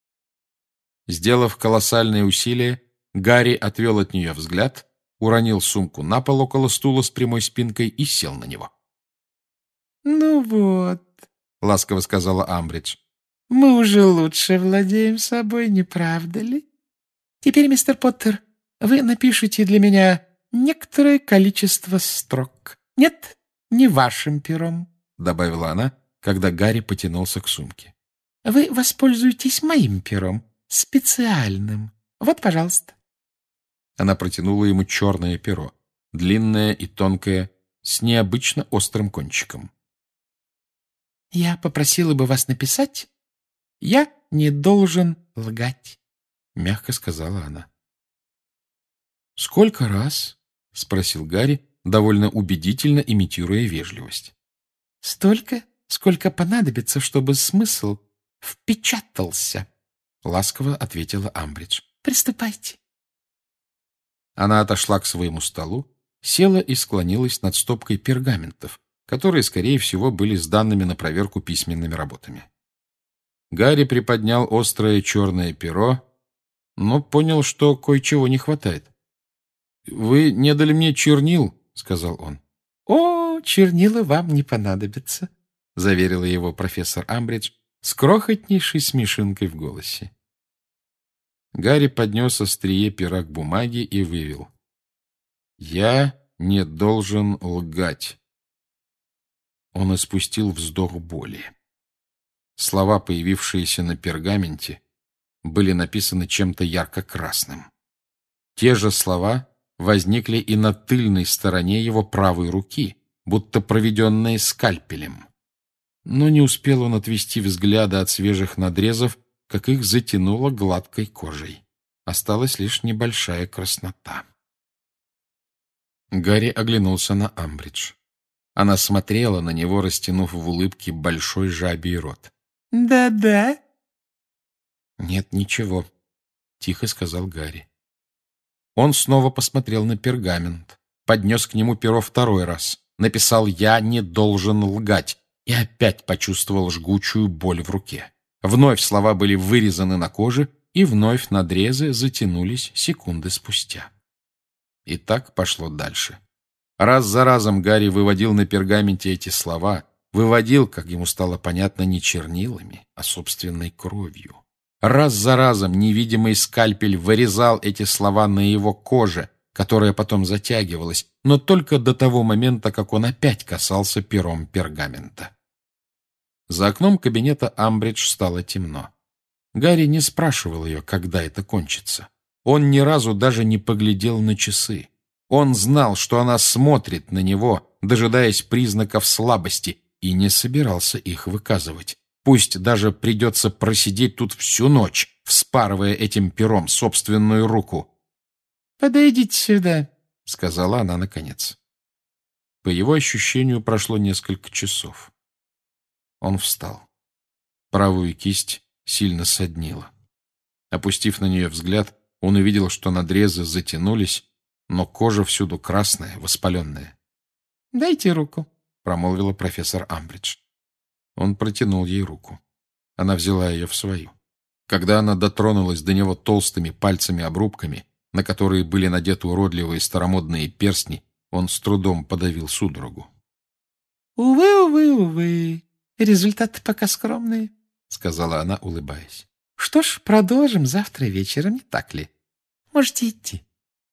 Сделав колоссальные усилия, Гарри отвел от нее взгляд, уронил сумку на пол около стула с прямой спинкой и сел на него. «Ну вот», — ласково сказала Амбридж, — «мы уже лучше владеем собой, не правда ли? Теперь, мистер Поттер, вы напишите для меня некоторое количество строк. Нет, не вашим пером», — добавила она, когда Гарри потянулся к сумке. «Вы воспользуетесь моим пером, специальным. Вот, пожалуйста». Она протянула ему черное перо, длинное и тонкое, с необычно острым кончиком. «Я попросила бы вас написать «Я не должен лгать», — мягко сказала она. «Сколько раз?» — спросил Гарри, довольно убедительно имитируя вежливость. «Столько, сколько понадобится, чтобы смысл впечатался», — ласково ответила Амбридж. «Приступайте». Она отошла к своему столу, села и склонилась над стопкой пергаментов, которые, скорее всего, были сданными на проверку письменными работами. Гарри приподнял острое черное перо, но понял, что кое-чего не хватает. «Вы не дали мне чернил», — сказал он. «О, чернила вам не понадобятся», — заверила его профессор Амбридж с крохотнейшей смешинкой в голосе. Гарри поднес острие пера к бумаге и вывел: «Я не должен лгать». Он испустил вздох боли. Слова, появившиеся на пергаменте, были написаны чем-то ярко-красным. Те же слова возникли и на тыльной стороне его правой руки, будто проведенные скальпелем. Но не успел он отвести взгляда от свежих надрезов, как их затянуло гладкой кожей. Осталась лишь небольшая краснота. Гарри оглянулся на Амбридж. Она смотрела на него, растянув в улыбке большой жабий рот. «Да-да». «Нет, ничего», — тихо сказал Гарри. Он снова посмотрел на пергамент, поднес к нему перо второй раз, написал «Я не должен лгать» и опять почувствовал жгучую боль в руке. Вновь слова были вырезаны на коже, и вновь надрезы затянулись секунды спустя. И так пошло дальше. Раз за разом Гарри выводил на пергаменте эти слова, выводил, как ему стало понятно, не чернилами, а собственной кровью. Раз за разом невидимый скальпель вырезал эти слова на его коже, которая потом затягивалась, но только до того момента, как он опять касался пером пергамента. За окном кабинета Амбридж стало темно. Гарри не спрашивал ее, когда это кончится. Он ни разу даже не поглядел на часы. Он знал, что она смотрит на него, дожидаясь признаков слабости, и не собирался их выказывать. Пусть даже придется просидеть тут всю ночь, вспарывая этим пером собственную руку. «Подойдите сюда», — сказала она наконец. По его ощущению, прошло несколько часов. Он встал. Правую кисть сильно соднило. Опустив на нее взгляд, он увидел, что надрезы затянулись, но кожа всюду красная, воспаленная. «Дайте руку», — промолвила профессор Амбридж. Он протянул ей руку. Она взяла ее в свою. Когда она дотронулась до него толстыми пальцами-обрубками, на которые были надеты уродливые старомодные перстни, он с трудом подавил судорогу. «Увы, увы, увы, результаты пока скромные», — сказала она, улыбаясь. «Что ж, продолжим завтра вечером, не так ли? Можете идти».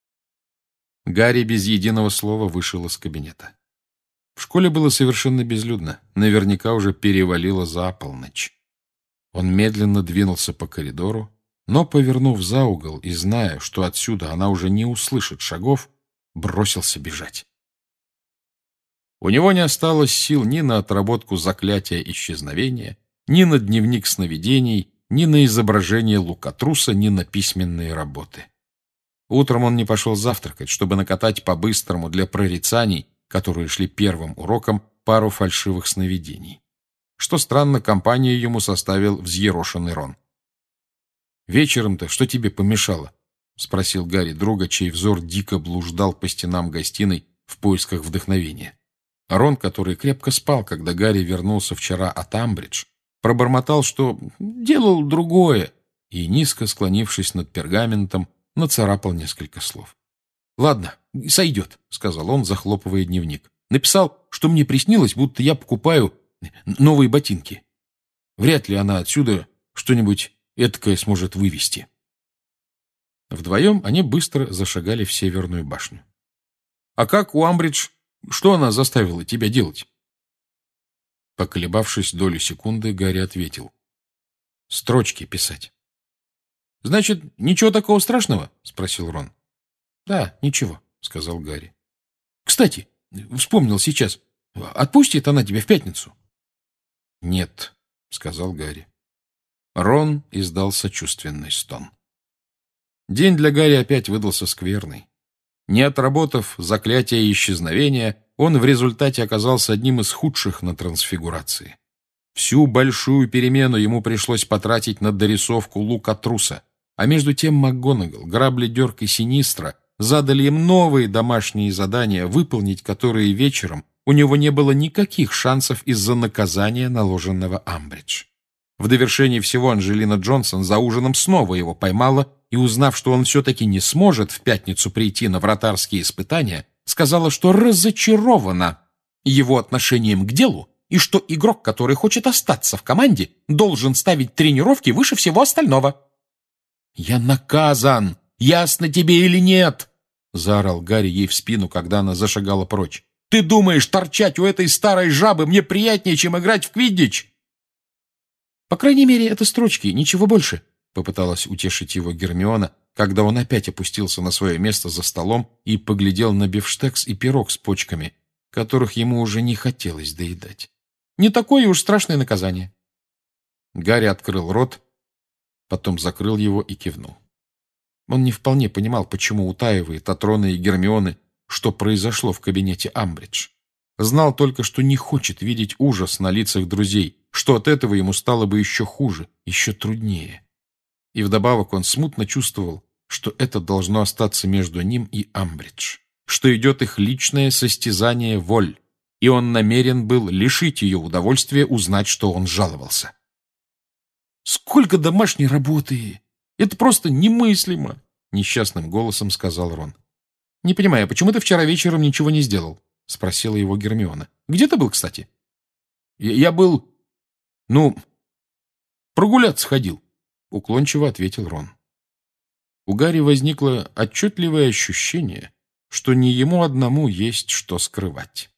Гарри без единого слова вышел из кабинета. В школе было совершенно безлюдно, наверняка уже перевалило за полночь. Он медленно двинулся по коридору, но, повернув за угол и зная, что отсюда она уже не услышит шагов, бросился бежать. У него не осталось сил ни на отработку заклятия исчезновения, ни на дневник сновидений, ни на изображение лукатруса, ни на письменные работы. Утром он не пошел завтракать, чтобы накатать по-быстрому для прорицаний, которые шли первым уроком, пару фальшивых сновидений. Что странно, компанию ему составил взъерошенный Рон. «Вечером-то что тебе помешало?» — спросил Гарри друга, чей взор дико блуждал по стенам гостиной в поисках вдохновения. Рон, который крепко спал, когда Гарри вернулся вчера от Амбридж, пробормотал, что делал другое, и, низко склонившись над пергаментом, нацарапал несколько слов. «Ладно, сойдет», — сказал он, захлопывая дневник. «Написал, что мне приснилось, будто я покупаю новые ботинки. Вряд ли она отсюда что-нибудь эдакое сможет вывести». Вдвоем они быстро зашагали в Северную башню. «А как у Амбридж? Что она заставила тебя делать?» Поколебавшись долю секунды, Гарри ответил. «Строчки писать». «Значит, ничего такого страшного?» — спросил Рон. «Да, ничего», — сказал Гарри. «Кстати, вспомнил сейчас, отпустит она тебя в пятницу?» «Нет», — сказал Гарри. Рон издал сочувственный стон. День для Гарри опять выдался скверный. Не отработав заклятие исчезновения, он в результате оказался одним из худших на трансфигурации. Всю большую перемену ему пришлось потратить на дорисовку лукатруса, а между тем МакГонагал, Грабли-Дёрк и Синистра задали им новые домашние задания, выполнить которые вечером у него не было никаких шансов из-за наказания, наложенного Амбридж. В довершении всего Анджелина Джонсон за ужином снова его поймала и, узнав, что он все-таки не сможет в пятницу прийти на вратарские испытания, сказала, что разочарована его отношением к делу и что игрок, который хочет остаться в команде, должен ставить тренировки выше всего остального. «Я наказан! Ясно тебе или нет?» — заорал Гарри ей в спину, когда она зашагала прочь. «Ты думаешь, торчать у этой старой жабы мне приятнее, чем играть в квиддич?» «По крайней мере, это строчки, ничего больше», — попыталась утешить его Гермиона, когда он опять опустился на свое место за столом и поглядел на бифштекс и пирог с почками, которых ему уже не хотелось доедать. «Не такое уж страшное наказание». Гарри открыл рот, потом закрыл его и кивнул. Он не вполне понимал, почему утаивает от Рона и Гермионы, что произошло в кабинете Амбридж. Знал только, что не хочет видеть ужас на лицах друзей, что от этого ему стало бы еще хуже, еще труднее. И вдобавок он смутно чувствовал, что это должно остаться между ним и Амбридж, что идет их личное состязание воль, и он намерен был лишить ее удовольствия узнать, что он жаловался. «Сколько домашней работы! Это просто немыслимо!» — несчастным голосом сказал Рон. «Не понимаю, почему ты вчера вечером ничего не сделал?» — спросила его Гермиона. «Где ты был, кстати?» «Я, я был... ну, прогуляться ходил», — уклончиво ответил Рон. У Гарри возникло отчетливое ощущение, что не ему одному есть что скрывать.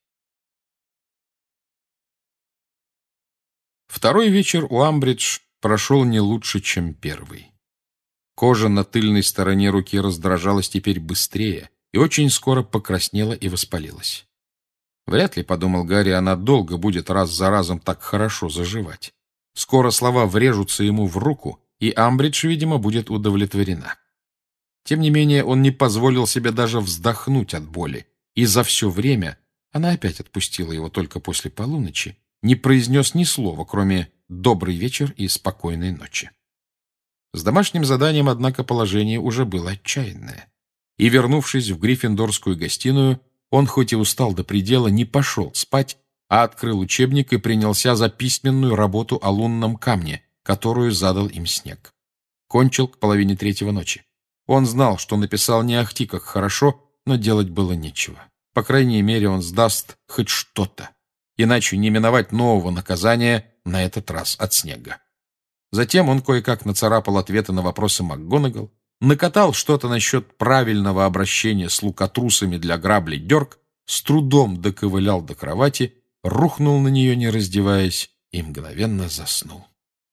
Второй вечер у Амбридж прошел не лучше, чем первый. Кожа на тыльной стороне руки раздражалась теперь быстрее и очень скоро покраснела и воспалилась. Вряд ли, подумал Гарри, она долго будет раз за разом так хорошо заживать. Скоро слова врежутся ему в руку, и Амбридж, видимо, будет удовлетворена. Тем не менее, он не позволил себе даже вздохнуть от боли, и за все время, она опять отпустила его только после полуночи, не произнес ни слова, кроме «добрый вечер» и «спокойной ночи». С домашним заданием, однако, положение уже было отчаянное. И, вернувшись в Гриффиндорскую гостиную, он, хоть и устал до предела, не пошел спать, а открыл учебник и принялся за письменную работу о лунном камне, которую задал им Снег. Кончил к половине третьего ночи. Он знал, что написал не ахти как хорошо, но делать было нечего. По крайней мере, он сдаст хоть что-то. Иначе не миновать нового наказания, на этот раз от Снега. Затем он кое-как нацарапал ответы на вопросы МакГонагал, накатал что-то насчет правильного обращения с лукатрусами для Грабли-Дёрк, с трудом доковылял до кровати, рухнул на нее, не раздеваясь, и мгновенно заснул.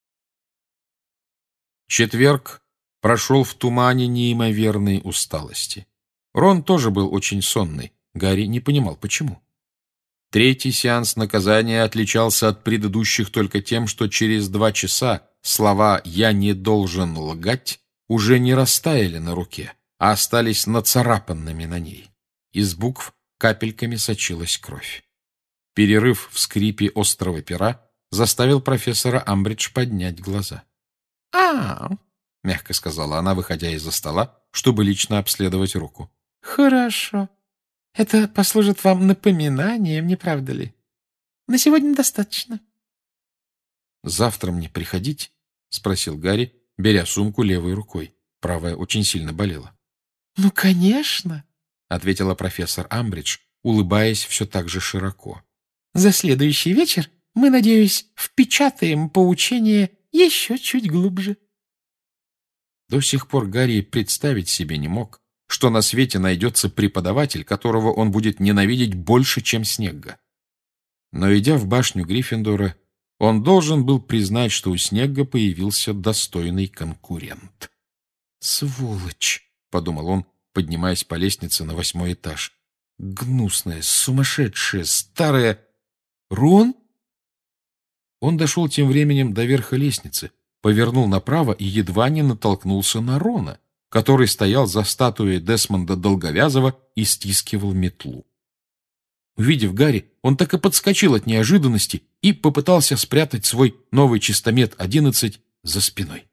Четверг прошел в тумане неимоверной усталости. Рон тоже был очень сонный. Гарри не понимал, почему. Третий сеанс наказания отличался от предыдущих только тем, что через два часа слова «я не должен лгать» уже не растаяли на руке, а остались нацарапанными на ней. Из букв капельками сочилась кровь. Перерыв в скрипе острого пера заставил профессора Амбридж поднять глаза. «А, — мягко сказала она, выходя из-за стола, чтобы лично обследовать руку. — Хорошо. Это послужит вам напоминанием, не правда ли? На сегодня достаточно. — Завтра мне приходить? — спросил Гарри, беря сумку левой рукой. Правая очень сильно болела. — Ну, конечно, — ответила профессор Амбридж, улыбаясь все так же широко. — За следующий вечер мы, надеюсь, впечатаем поучение еще чуть глубже. До сих пор Гарри представить себе не мог, что на свете найдется преподаватель, которого он будет ненавидеть больше, чем Снегга. Но, идя в башню Гриффиндора, он должен был признать, что у Снегга появился достойный конкурент. «Сволочь!» — подумал он, поднимаясь по лестнице на восьмой этаж. «Гнусная, сумасшедшая, старая... Рон?» Он дошел тем временем до верха лестницы, повернул направо и едва не натолкнулся на Рона, который стоял за статуей Десмонда Долговязого и стискивал метлу. Увидев Гарри, он так и подскочил от неожиданности и попытался спрятать свой новый чистомет одиннадцать за спиной.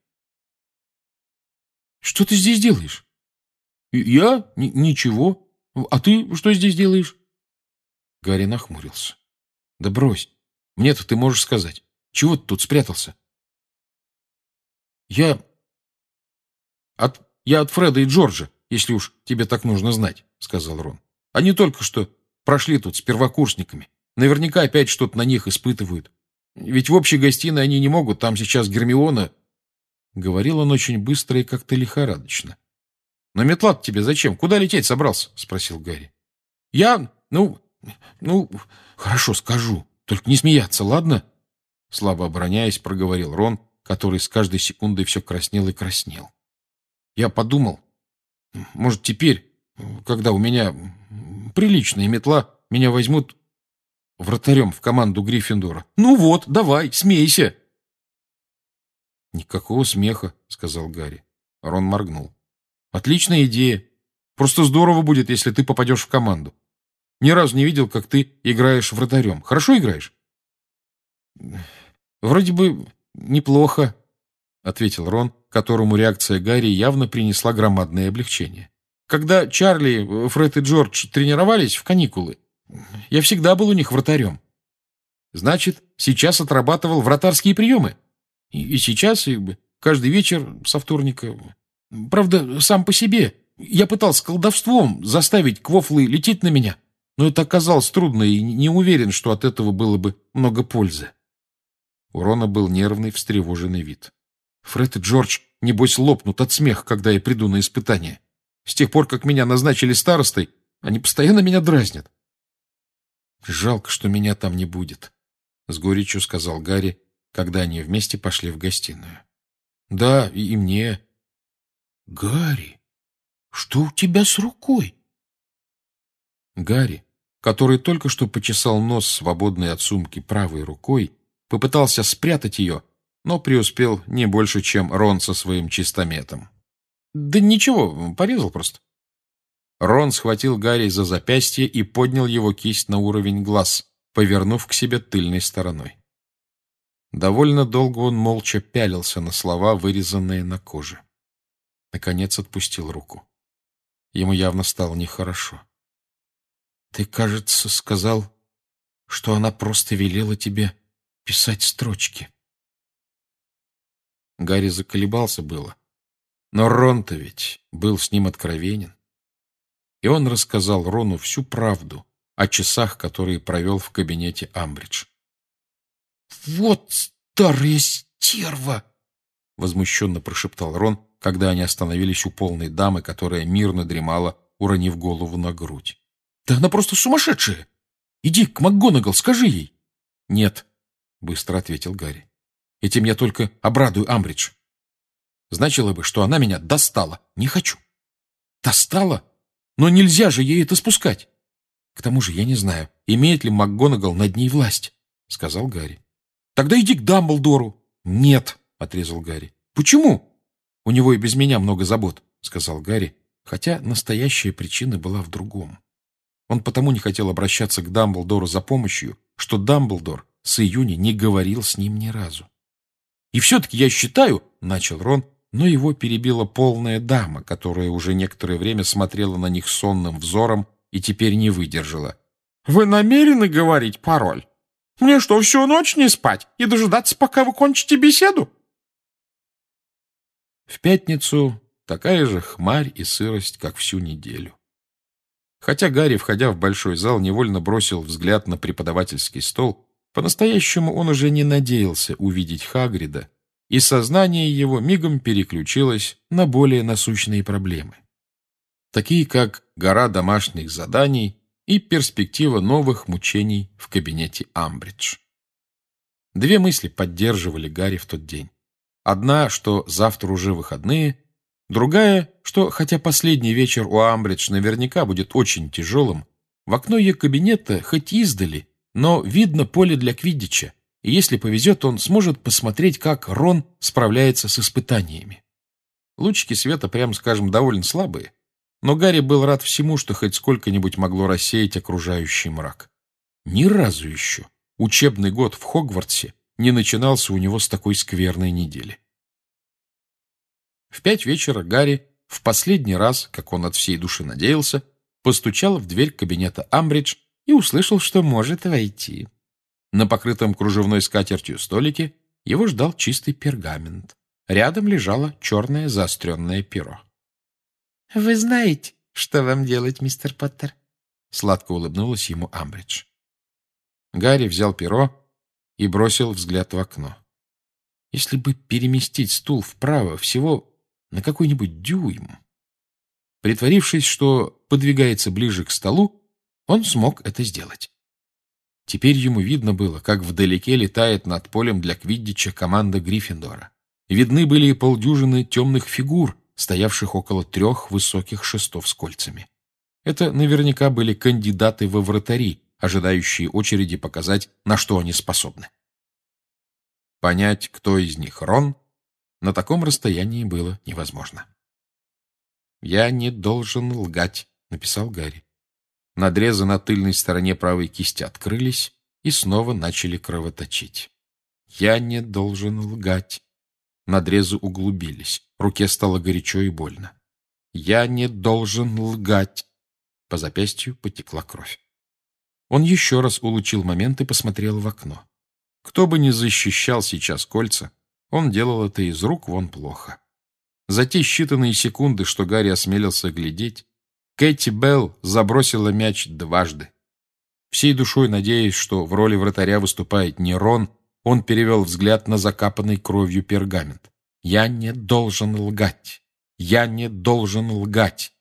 «Что ты здесь делаешь?» «Я? Н- Ничего. А ты что здесь делаешь?» Гарри нахмурился. «Да брось. Мне-то ты можешь сказать. Чего ты тут спрятался?» «Я... от... я от Фреда и Джорджа, если уж тебе так нужно знать», — сказал Рон. «Они только что прошли тут с первокурсниками. Наверняка опять что-то на них испытывают. Ведь в общей гостиной они не могут, там сейчас Гермиона...» Говорил он очень быстро и как-то лихорадочно. «Но метла-то тебе зачем? Куда лететь собрался?» — спросил Гарри. «Я... ну... ну... хорошо, скажу. Только не смеяться, ладно?» Слабо обороняясь, проговорил Рон, который с каждой секундой все краснел и краснел. «Я подумал, может, теперь, когда у меня приличная метла, меня возьмут вратарем в команду Гриффиндора. Ну вот, давай, смейся!» «Никакого смеха», — сказал Гарри. Рон моргнул. «Отличная идея. Просто здорово будет, если ты попадешь в команду. Ни разу не видел, как ты играешь вратарем. Хорошо играешь?» «Вроде бы неплохо», — ответил Рон, которому реакция Гарри явно принесла громадное облегчение. «Когда Чарли, Фред и Джордж тренировались в каникулы, я всегда был у них вратарем. Значит, сейчас отрабатывал вратарские приемы. И, и сейчас, и каждый вечер со вторника. Правда, сам по себе. Я пытался колдовством заставить квофлы лететь на меня, но это оказалось трудно, и не уверен, что от этого было бы много пользы». У Рона был нервный, встревоженный вид. «Фред и Джордж, небось, лопнут от смеха, когда я приду на испытание. С тех пор, как меня назначили старостой, они постоянно меня дразнят». «Жалко, что меня там не будет», — с горечью сказал Гарри, когда они вместе пошли в гостиную. «Да, и, и мне». «Гарри, что у тебя с рукой?» Гарри, который только что почесал нос, свободной от сумки правой рукой, попытался спрятать ее, но преуспел не больше, чем Рон со своим чистометом. «Да ничего, порезал просто». Рон схватил Гарри за запястье и поднял его кисть на уровень глаз, повернув к себе тыльной стороной. Довольно долго он молча пялился на слова, вырезанные на коже. Наконец отпустил руку. Ему явно стало нехорошо. «Ты, кажется, сказал, что она просто велела тебе писать строчки». Гарри заколебался было, но Рон-то ведь был с ним откровенен. И он рассказал Рону всю правду о часах, которые провел в кабинете Амбридж. «Вот старая стерва!» — возмущенно прошептал Рон, когда они остановились у полной дамы, которая мирно дремала, уронив голову на грудь. «Да она просто сумасшедшая! Иди к МакГонагал, скажи ей!» «Нет», — быстро ответил Гарри. «Этим я только обрадую Амбридж. Значило бы, что она меня достала. Не хочу». «Достала? Но нельзя же ей это спускать!» К тому же я не знаю, имеет ли МакГонагал над ней власть, — сказал Гарри. — Тогда иди к Дамблдору. — Нет, — отрезал Гарри. — Почему? — У него и без меня много забот, — сказал Гарри, хотя настоящая причина была в другом. Он потому не хотел обращаться к Дамблдору за помощью, что Дамблдор с июня не говорил с ним ни разу. — И все-таки я считаю, — начал Рон, но его перебила полная дама, которая уже некоторое время смотрела на них сонным взором и теперь не выдержала. — Вы намерены говорить пароль? Мне что, всю ночь не спать и дожидаться, пока вы кончите беседу? В пятницу такая же хмарь и сырость, как всю неделю. Хотя Гарри, входя в большой зал, невольно бросил взгляд на преподавательский стол, по-настоящему он уже не надеялся увидеть Хагрида, и сознание его мигом переключилось на более насущные проблемы, такие как гора домашних заданий и перспектива новых мучений в кабинете Амбридж. Две мысли поддерживали Гарри в тот день. Одна, что завтра уже выходные, другая, что, хотя последний вечер у Амбридж наверняка будет очень тяжелым, в окно ее кабинета хоть издали, но видно поле для квиддича, и если повезет, он сможет посмотреть, как Рон справляется с испытаниями. Лучики света, прямо скажем, довольно слабые, но Гарри был рад всему, что хоть сколько-нибудь могло рассеять окружающий мрак. Ни разу еще учебный год в Хогвартсе не начинался у него с такой скверной недели. В пять вечера Гарри, в последний раз, как он от всей души надеялся, постучал в дверь кабинета Амбридж и услышал, что может войти. На покрытом кружевной скатертью столике его ждал чистый пергамент. Рядом лежало черное заостренное перо. — Вы знаете, что вам делать, мистер Поттер? — сладко улыбнулась ему Амбридж. Гарри взял перо и бросил взгляд в окно. Если бы переместить стул вправо всего на какой-нибудь дюйм. Притворившись, что подвигается ближе к столу, он смог это сделать. Теперь ему видно было, как вдалеке летает над полем для квиддича команда Гриффиндора. Видны были и полдюжины темных фигур, стоявших около трех высоких шестов с кольцами. Это наверняка были кандидаты во вратари, ожидающие очереди показать, на что они способны. Понять, кто из них Рон, на таком расстоянии было невозможно. «Я не должен лгать», — написал Гарри. Надрезы на тыльной стороне правой кисти открылись и снова начали кровоточить. «Я не должен лгать». Надрезы углубились. Руке стало горячо и больно. «Я не должен лгать». По запястью потекла кровь. Он еще раз улучил момент и посмотрел в окно. Кто бы ни защищал сейчас кольца, он делал это из рук вон плохо. За те считанные секунды, что Гарри осмелился глядеть, Кэти Белл забросила мяч дважды. Всей душой надеясь, что в роли вратаря выступает не Рон, он перевел взгляд на закапанный кровью пергамент. «Я не должен лгать! Я не должен лгать!»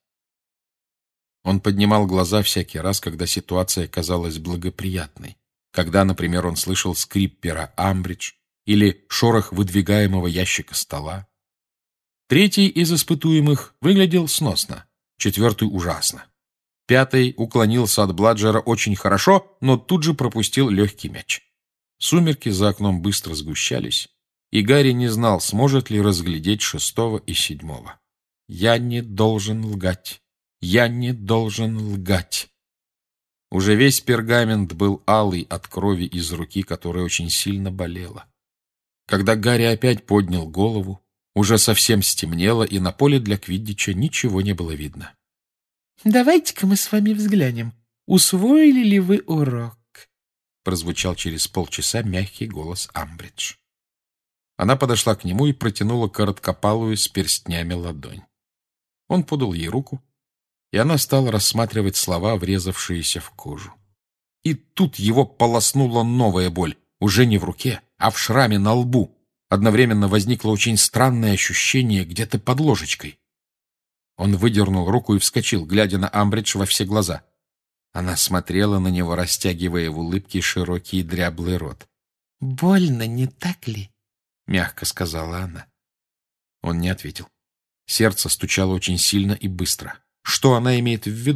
Он поднимал глаза всякий раз, когда ситуация казалась благоприятной. Когда, например, он слышал скрип пера Амбридж или шорох выдвигаемого ящика стола. Третий из испытуемых выглядел сносно, четвертый ужасно. Пятый уклонился от Бладжера очень хорошо, но тут же пропустил легкий мяч. Сумерки за окном быстро сгущались, и Гарри не знал, сможет ли разглядеть шестого и седьмого. «Я не должен лгать! Я не должен лгать!» Уже весь пергамент был алый от крови из руки, которая очень сильно болела. Когда Гарри опять поднял голову, уже совсем стемнело, и на поле для квиддича ничего не было видно. «Давайте-ка мы с вами взглянем, усвоили ли вы урок?» прозвучал через полчаса мягкий голос Амбридж. Она подошла к нему и протянула короткопалую с перстнями ладонь. Он подал ей руку, и она стала рассматривать слова, врезавшиеся в кожу. И тут его полоснула новая боль, уже не в руке, а в шраме на лбу. Одновременно возникло очень странное ощущение где-то под ложечкой. Он выдернул руку и вскочил, глядя на Амбридж во все глаза. Она смотрела на него, растягивая в улыбке широкий дряблый рот. «Больно, не так ли?» — мягко сказала она. Он не ответил. Сердце стучало очень сильно и быстро. Что она имеет в виду?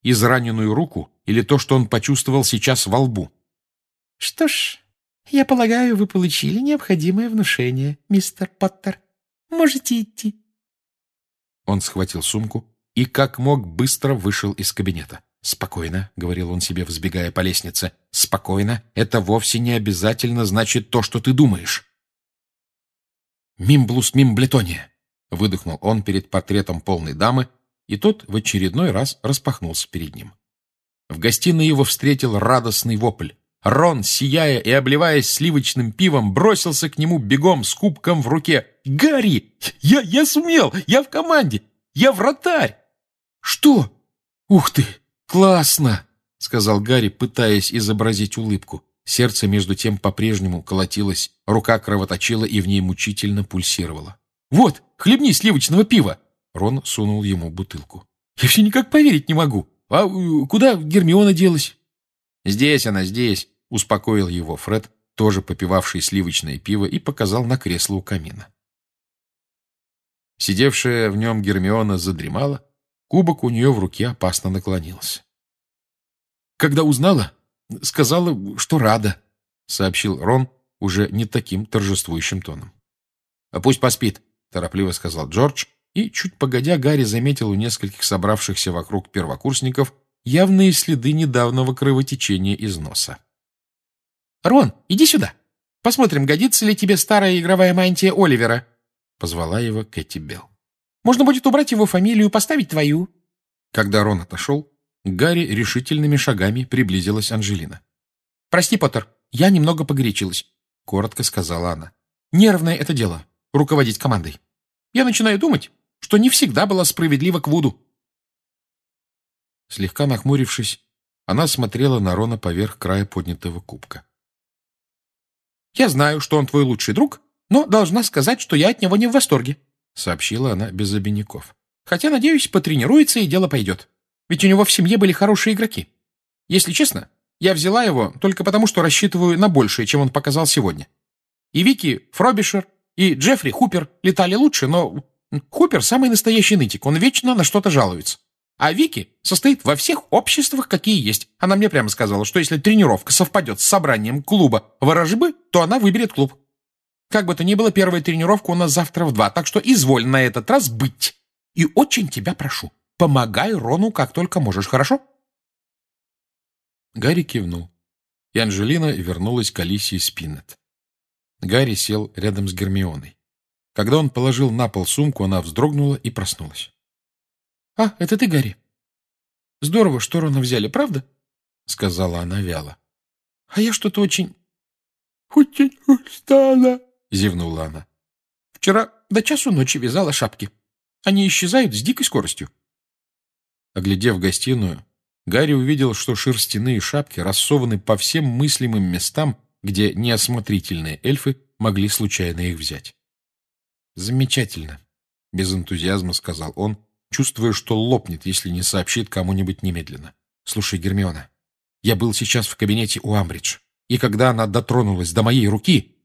израненную руку или то, что он почувствовал сейчас во лбу. — Что ж, я полагаю, вы получили необходимое внушение, мистер Поттер. Можете идти. Он схватил сумку и как мог быстро вышел из кабинета. «Спокойно», — говорил он себе, взбегая по лестнице, — «спокойно, это вовсе не обязательно значит то, что ты думаешь». «Мимблус мимблетония», — выдохнул он перед портретом полной дамы, и тот в очередной раз распахнулся перед ним. В гостиной его встретил радостный вопль. Рон, сияя и обливаясь сливочным пивом, бросился к нему бегом с кубком в руке. «Гарри! Я, я сумел! Я в команде! Я вратарь!» «Что? Ух ты! Классно!» — сказал Гарри, пытаясь изобразить улыбку. Сердце, между тем, по-прежнему колотилось, рука кровоточила и в ней мучительно пульсировала. «Вот, хлебни сливочного пива!» Рон сунул ему бутылку. «Я все никак поверить не могу! А куда Гермиона делась?» «Здесь она, здесь!» — успокоил его Фред, тоже попивавший сливочное пиво, и показал на кресло у камина. Сидевшая в нем Гермиона задремала, кубок у нее в руке опасно наклонился. «Когда узнала, сказала, что рада», — сообщил Рон уже не таким торжествующим тоном. «А пусть поспит», — торопливо сказал Джордж, и, чуть погодя, Гарри заметил у нескольких собравшихся вокруг первокурсников явные следы недавнего кровотечения из носа. «Рон, иди сюда. Посмотрим, годится ли тебе старая игровая мантия Оливера», — позвала его Кэти Белл. «Можно будет убрать его фамилию и поставить твою». Когда Рон отошел, к Гарри решительными шагами приблизилась Анжелина. «Прости, Поттер, я немного погорячилась», — коротко сказала она. «Нервное это дело — руководить командой. Я начинаю думать, что не всегда была справедлива к Вуду». Слегка нахмурившись, она смотрела на Рона поверх края поднятого кубка. «Я знаю, что он твой лучший друг, но должна сказать, что я от него не в восторге», — сообщила она без обиняков. «Хотя, надеюсь, потренируется и дело пойдет. Ведь у него в семье были хорошие игроки. Если честно, я взяла его только потому, что рассчитываю на большее, чем он показал сегодня. И Вики Фробишер, и Джеффри Хупер летали лучше, но Хупер самый настоящий нытик, он вечно на что-то жалуется. А Вики состоит во всех обществах, какие есть. Она мне прямо сказала, что если тренировка совпадет с собранием клуба ворожбы, то она выберет клуб. Как бы то ни было, первая тренировка у нас завтра в два, так что изволь на этот раз быть. И очень тебя прошу, помогай Рону как только можешь, хорошо?» Гарри кивнул, и Анжелина вернулась к Алисии Спиннет. Гарри сел рядом с Гермионой. Когда он положил на пол сумку, она вздрогнула и проснулась. «А, это ты, Гарри? Здорово, что Рона взяли, правда?» — сказала она вяло. «А я что-то очень... очень устала», — зевнула она. «Вчера до часу ночи вязала шапки. Они исчезают с дикой скоростью». Оглядев гостиную, Гарри увидел, что шерстяные шапки рассованы по всем мыслимым местам, где неосмотрительные эльфы могли случайно их взять. «Замечательно», — без энтузиазма сказал он, чувствуя, что лопнет, если не сообщит кому-нибудь немедленно. «Слушай, Гермиона, я был сейчас в кабинете у Амбридж, и когда она дотронулась до моей руки...»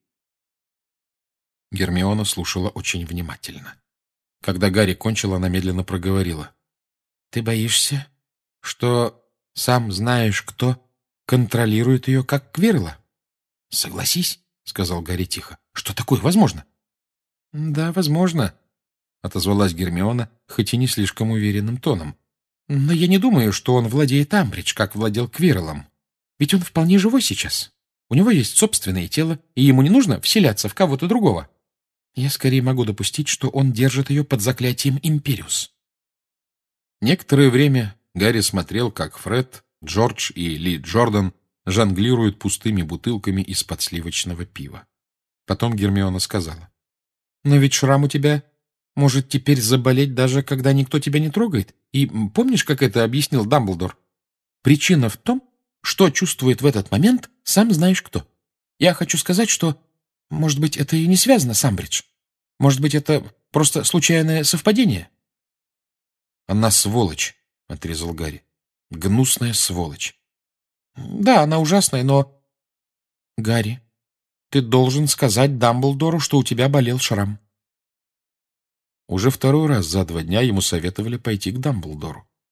Гермиона слушала очень внимательно. Когда Гарри кончил, она медленно проговорила. «Ты боишься, что сам знаешь, кто контролирует ее, как Квирла?» «Согласись», — сказал Гарри тихо, — «что такое возможно?» «Да, возможно», — отозвалась Гермиона, хоть и не слишком уверенным тоном. «Но я не думаю, что он владеет Амбридж, как владел Квирлом. Ведь он вполне живой сейчас. У него есть собственное тело, и ему не нужно вселяться в кого-то другого. Я скорее могу допустить, что он держит ее под заклятием Империус». Некоторое время Гарри смотрел, как Фред, Джордж и Ли Джордан жонглируют пустыми бутылками из-под сливочного пива. Потом Гермиона сказала. «Но ведь шрам у тебя может теперь заболеть, даже когда никто тебя не трогает. И помнишь, как это объяснил Дамблдор? Причина в том, что чувствует в этот момент сам знаешь кто. Я хочу сказать, что, может быть, это и не связано с Амбридж. Может быть, это просто случайное совпадение?» «Она сволочь», — отрезал Гарри. «Гнусная сволочь». «Да, она ужасная, но...» «Гарри, ты должен сказать Дамблдору, что у тебя болел шрам». Уже второй раз за два дня ему советовали пойти к Дамблдору.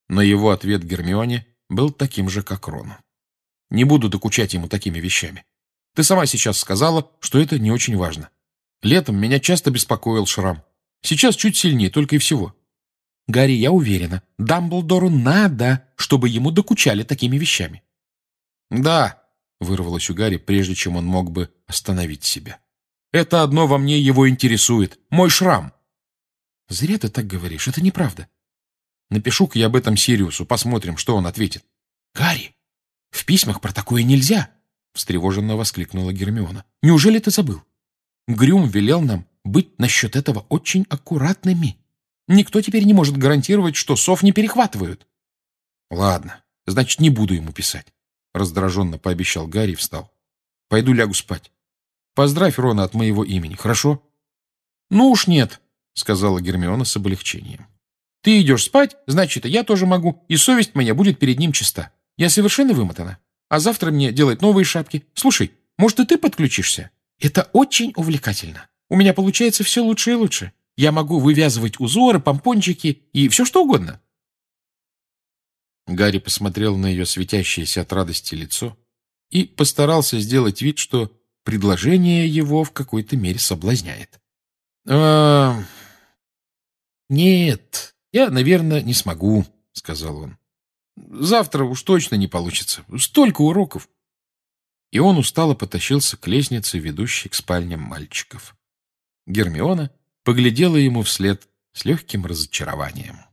Но его ответ Гермионе был таким же, как Рону. «Не буду докучать ему такими вещами. Ты сама сейчас сказала, что это не очень важно. Летом меня часто беспокоил шрам. Сейчас чуть сильнее, только и всего». «Гарри, я уверена, Дамблдору надо, чтобы ему докучали такими вещами». «Да», — вырвалось у Гарри, прежде чем он мог бы остановить себя. «Это одно во мне его интересует. Мой шрам». «Зря ты так говоришь, это неправда. Напишу-ка я об этом Сириусу, посмотрим, что он ответит». «Гарри, в письмах про такое нельзя!» — встревоженно воскликнула Гермиона. «Неужели ты забыл? Грюм велел нам быть насчет этого очень аккуратными. Никто теперь не может гарантировать, что сов не перехватывают». «Ладно, значит, не буду ему писать», — раздраженно пообещал Гарри и встал. «Пойду лягу спать. Поздравь Рона от моего имени, хорошо?» «Ну уж нет», — сказала Гермиона с облегчением. «Ты идешь спать, значит, и я тоже могу, и совесть моя будет перед ним чиста. Я совершенно вымотана. А завтра мне делать новые шапки. Слушай, может, и ты подключишься? Это очень увлекательно. У меня получается все лучше и лучше. Я могу вывязывать узоры, помпончики и все что угодно». Гарри посмотрел на ее светящееся от радости лицо и постарался сделать вид, что предложение его в какой-то мере соблазняет. «А... нет, я, наверное, не смогу», — сказал он. «Завтра уж точно не получится. Столько уроков». И он устало потащился к лестнице, ведущей к спальням мальчиков. Гермиона поглядела ему вслед с легким разочарованием.